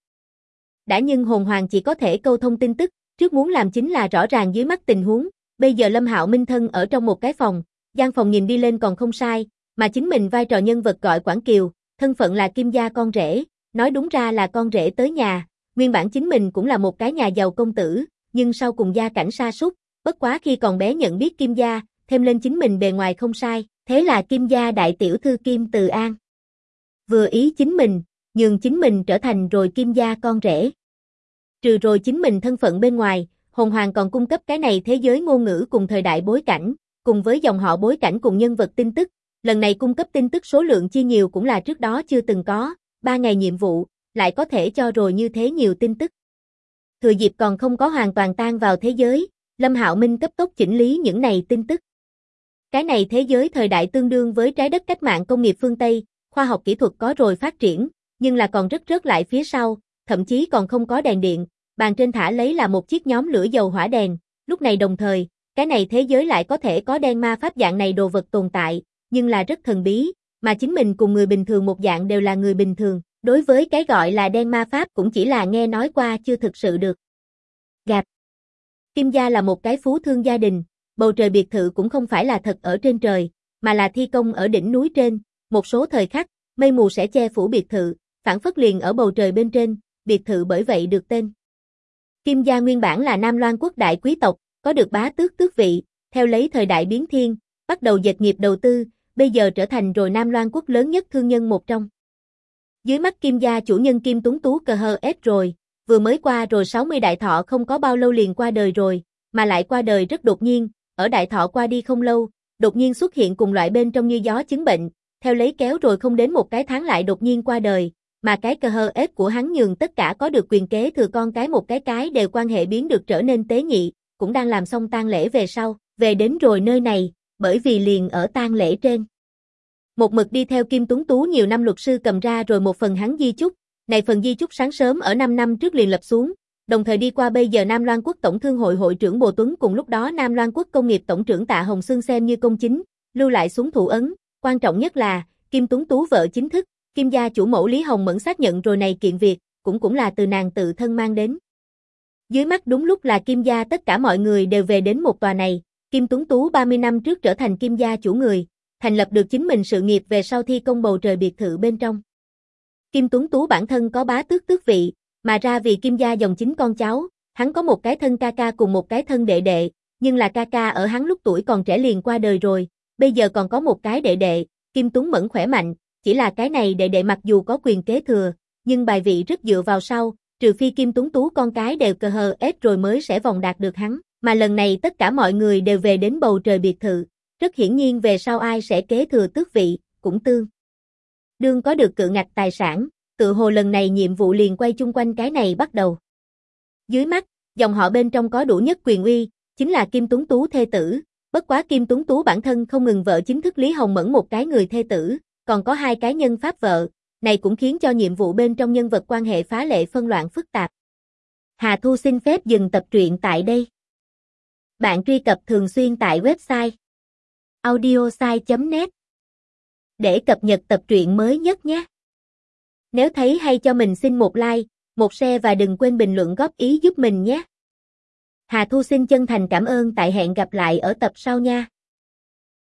Đã nhưng hồn hoàng chỉ có thể câu thông tin tức, trước muốn làm chính là rõ ràng dưới mắt tình huống, bây giờ Lâm Hạo Minh thân ở trong một cái phòng, gian phòng nhìn đi lên còn không sai, mà chính mình vai trò nhân vật gọi Quảng Kiều, thân phận là Kim gia con rể, nói đúng ra là con rể tới nhà, nguyên bản chính mình cũng là một cái nhà giàu công tử, nhưng sau cùng gia cảnh sa sút, bất quá khi còn bé nhận biết Kim gia, thêm lên chính mình bề ngoài không sai, thế là Kim gia đại tiểu thư Kim Từ An. Vừa ý chính mình, nhường chính mình trở thành rồi Kim gia con rể. Trừ rồi chính mình thân phận bên ngoài, hồn hoàng còn cung cấp cái này thế giới ngôn ngữ cùng thời đại bối cảnh, cùng với dòng họ bối cảnh cùng nhân vật tin tức, lần này cung cấp tin tức số lượng chi nhiều cũng là trước đó chưa từng có, 3 ngày nhiệm vụ, lại có thể cho rồi như thế nhiều tin tức. Thừa dịp còn không có hoàn toàn tan vào thế giới, Lâm Hạo Minh cấp tốc chỉnh lý những này tin tức. Cái này thế giới thời đại tương đương với trái đất cách mạng công nghiệp phương Tây, khoa học kỹ thuật có rồi phát triển, nhưng là còn rất lại phía sau, thậm chí còn không có đèn điện, bàn trên thả lấy là một chiếc nhóm lửa dầu hỏa đèn, lúc này đồng thời, cái này thế giới lại có thể có đen ma pháp dạng này đồ vật tồn tại, nhưng là rất thần bí, mà chính mình cùng người bình thường một dạng đều là người bình thường, đối với cái gọi là đen ma pháp cũng chỉ là nghe nói qua chưa thực sự được gặp. Kim gia là một cái phú thương gia đình, bầu trời biệt thự cũng không phải là thật ở trên trời, mà là thi công ở đỉnh núi trên, một số thời khắc, mây mù sẽ che phủ biệt thự, phản phất liền ở bầu trời bên trên, biệt thự bởi vậy được tên. Kim gia nguyên bản là Nam Loan quốc đại quý tộc, có được bá tước tước vị, theo lấy thời đại biến thiên, bắt đầu dệt nghiệp đầu tư, bây giờ trở thành rồi Nam Loan quốc lớn nhất thương nhân một trong. Dưới mắt Kim gia chủ nhân Kim Tuấn Tú cờ hờ ép rồi, vừa mới qua rồi 60 đại thọ không có bao lâu liền qua đời rồi, mà lại qua đời rất đột nhiên, ở đại thọ qua đi không lâu, đột nhiên xuất hiện cùng loại bên trong như gió chứng bệnh, theo lấy kéo rồi không đến một cái tháng lại đột nhiên qua đời, mà cái cờ hờ ép của hắn nhường tất cả có được quyền kế thừa con cái một cái đều quan hệ biến được trở nên tế nhị, cũng đang làm xong tang lễ về sau, về đến rồi nơi này, bởi vì liền ở tang lễ trên. Một mực đi theo Kim Tuấn Tú nhiều năm luật sư cầm ra rồi một phần hắn di chúc, này phần di chúc sáng sớm ở 5 năm trước liền lập xuống, đồng thời đi qua bây giờ Nam Loan Quốc Tổng Thương hội hội trưởng Bồ Tuấn cùng lúc đó Nam Loan Quốc Công nghiệp Tổng trưởng Tạ Hồng Sương xem như công chính, lưu lại xuống thủ ấn, quan trọng nhất là, Kim Tuấn Tú vợ chính thức, Kim gia chủ mẫu Lý Hồng Mẫn xác nhận rồi này kiện việc, cũng là từ nàng tự thân mang đến. Dưới mắt đúng lúc là Kim gia tất cả mọi người đều về đến một tòa này, Kim Tuấn Tú 30 năm trước trở thành Kim gia chủ người, thành lập được chính mình sự nghiệp về sau thi công bầu trời biệt thự bên trong. Kim Tuấn Tú bản thân có bá tước tước vị, mà ra vì Kim gia dòng chính con cháu, hắn có một cái thân ca ca cùng một cái thân đệ đệ, nhưng là ca ca ở hắn lúc tuổi còn trẻ liền qua đời rồi, bây giờ còn có một cái đệ đệ, Kim Tuấn Mẫn khỏe mạnh, chỉ là cái này đệ đệ mặc dù có quyền kế thừa, nhưng bài vị rất dựa vào sau, trừ phi Kim Tuấn Tú con cái đều cờ hờ ép rồi mới sẽ vòng đạt được hắn, mà lần này tất cả mọi người đều về đến bầu trời biệt thự, rất hiển nhiên về sau ai sẽ kế thừa tước vị, cũng tương đương có được cự ngạch tài sản, tự hồ lần này nhiệm vụ liền quay chung quanh cái này bắt đầu. Dưới mắt, dòng họ bên trong có đủ nhất quyền uy, chính là Kim Tuấn Tú thê tử, bất quá Kim Tuấn Tú bản thân không ngừng vợ chính thức Lý Hồng Mẫn một cái người thê tử, còn có 2 cái nhân pháp vợ, này cũng khiến cho nhiệm vụ bên trong nhân vật quan hệ phá lệ phân loạn phức tạp. Hà Thu xin phép dừng tập truyện tại đây. Bạn truy cập thường xuyên tại website audiosai.net để cập nhật tập truyện mới nhất nhé. Nếu thấy hay cho mình xin một like, một share và đừng quên bình luận góp ý giúp mình nhé. Hà Thu xin chân thành cảm ơn, tại hẹn gặp lại ở tập sau nha.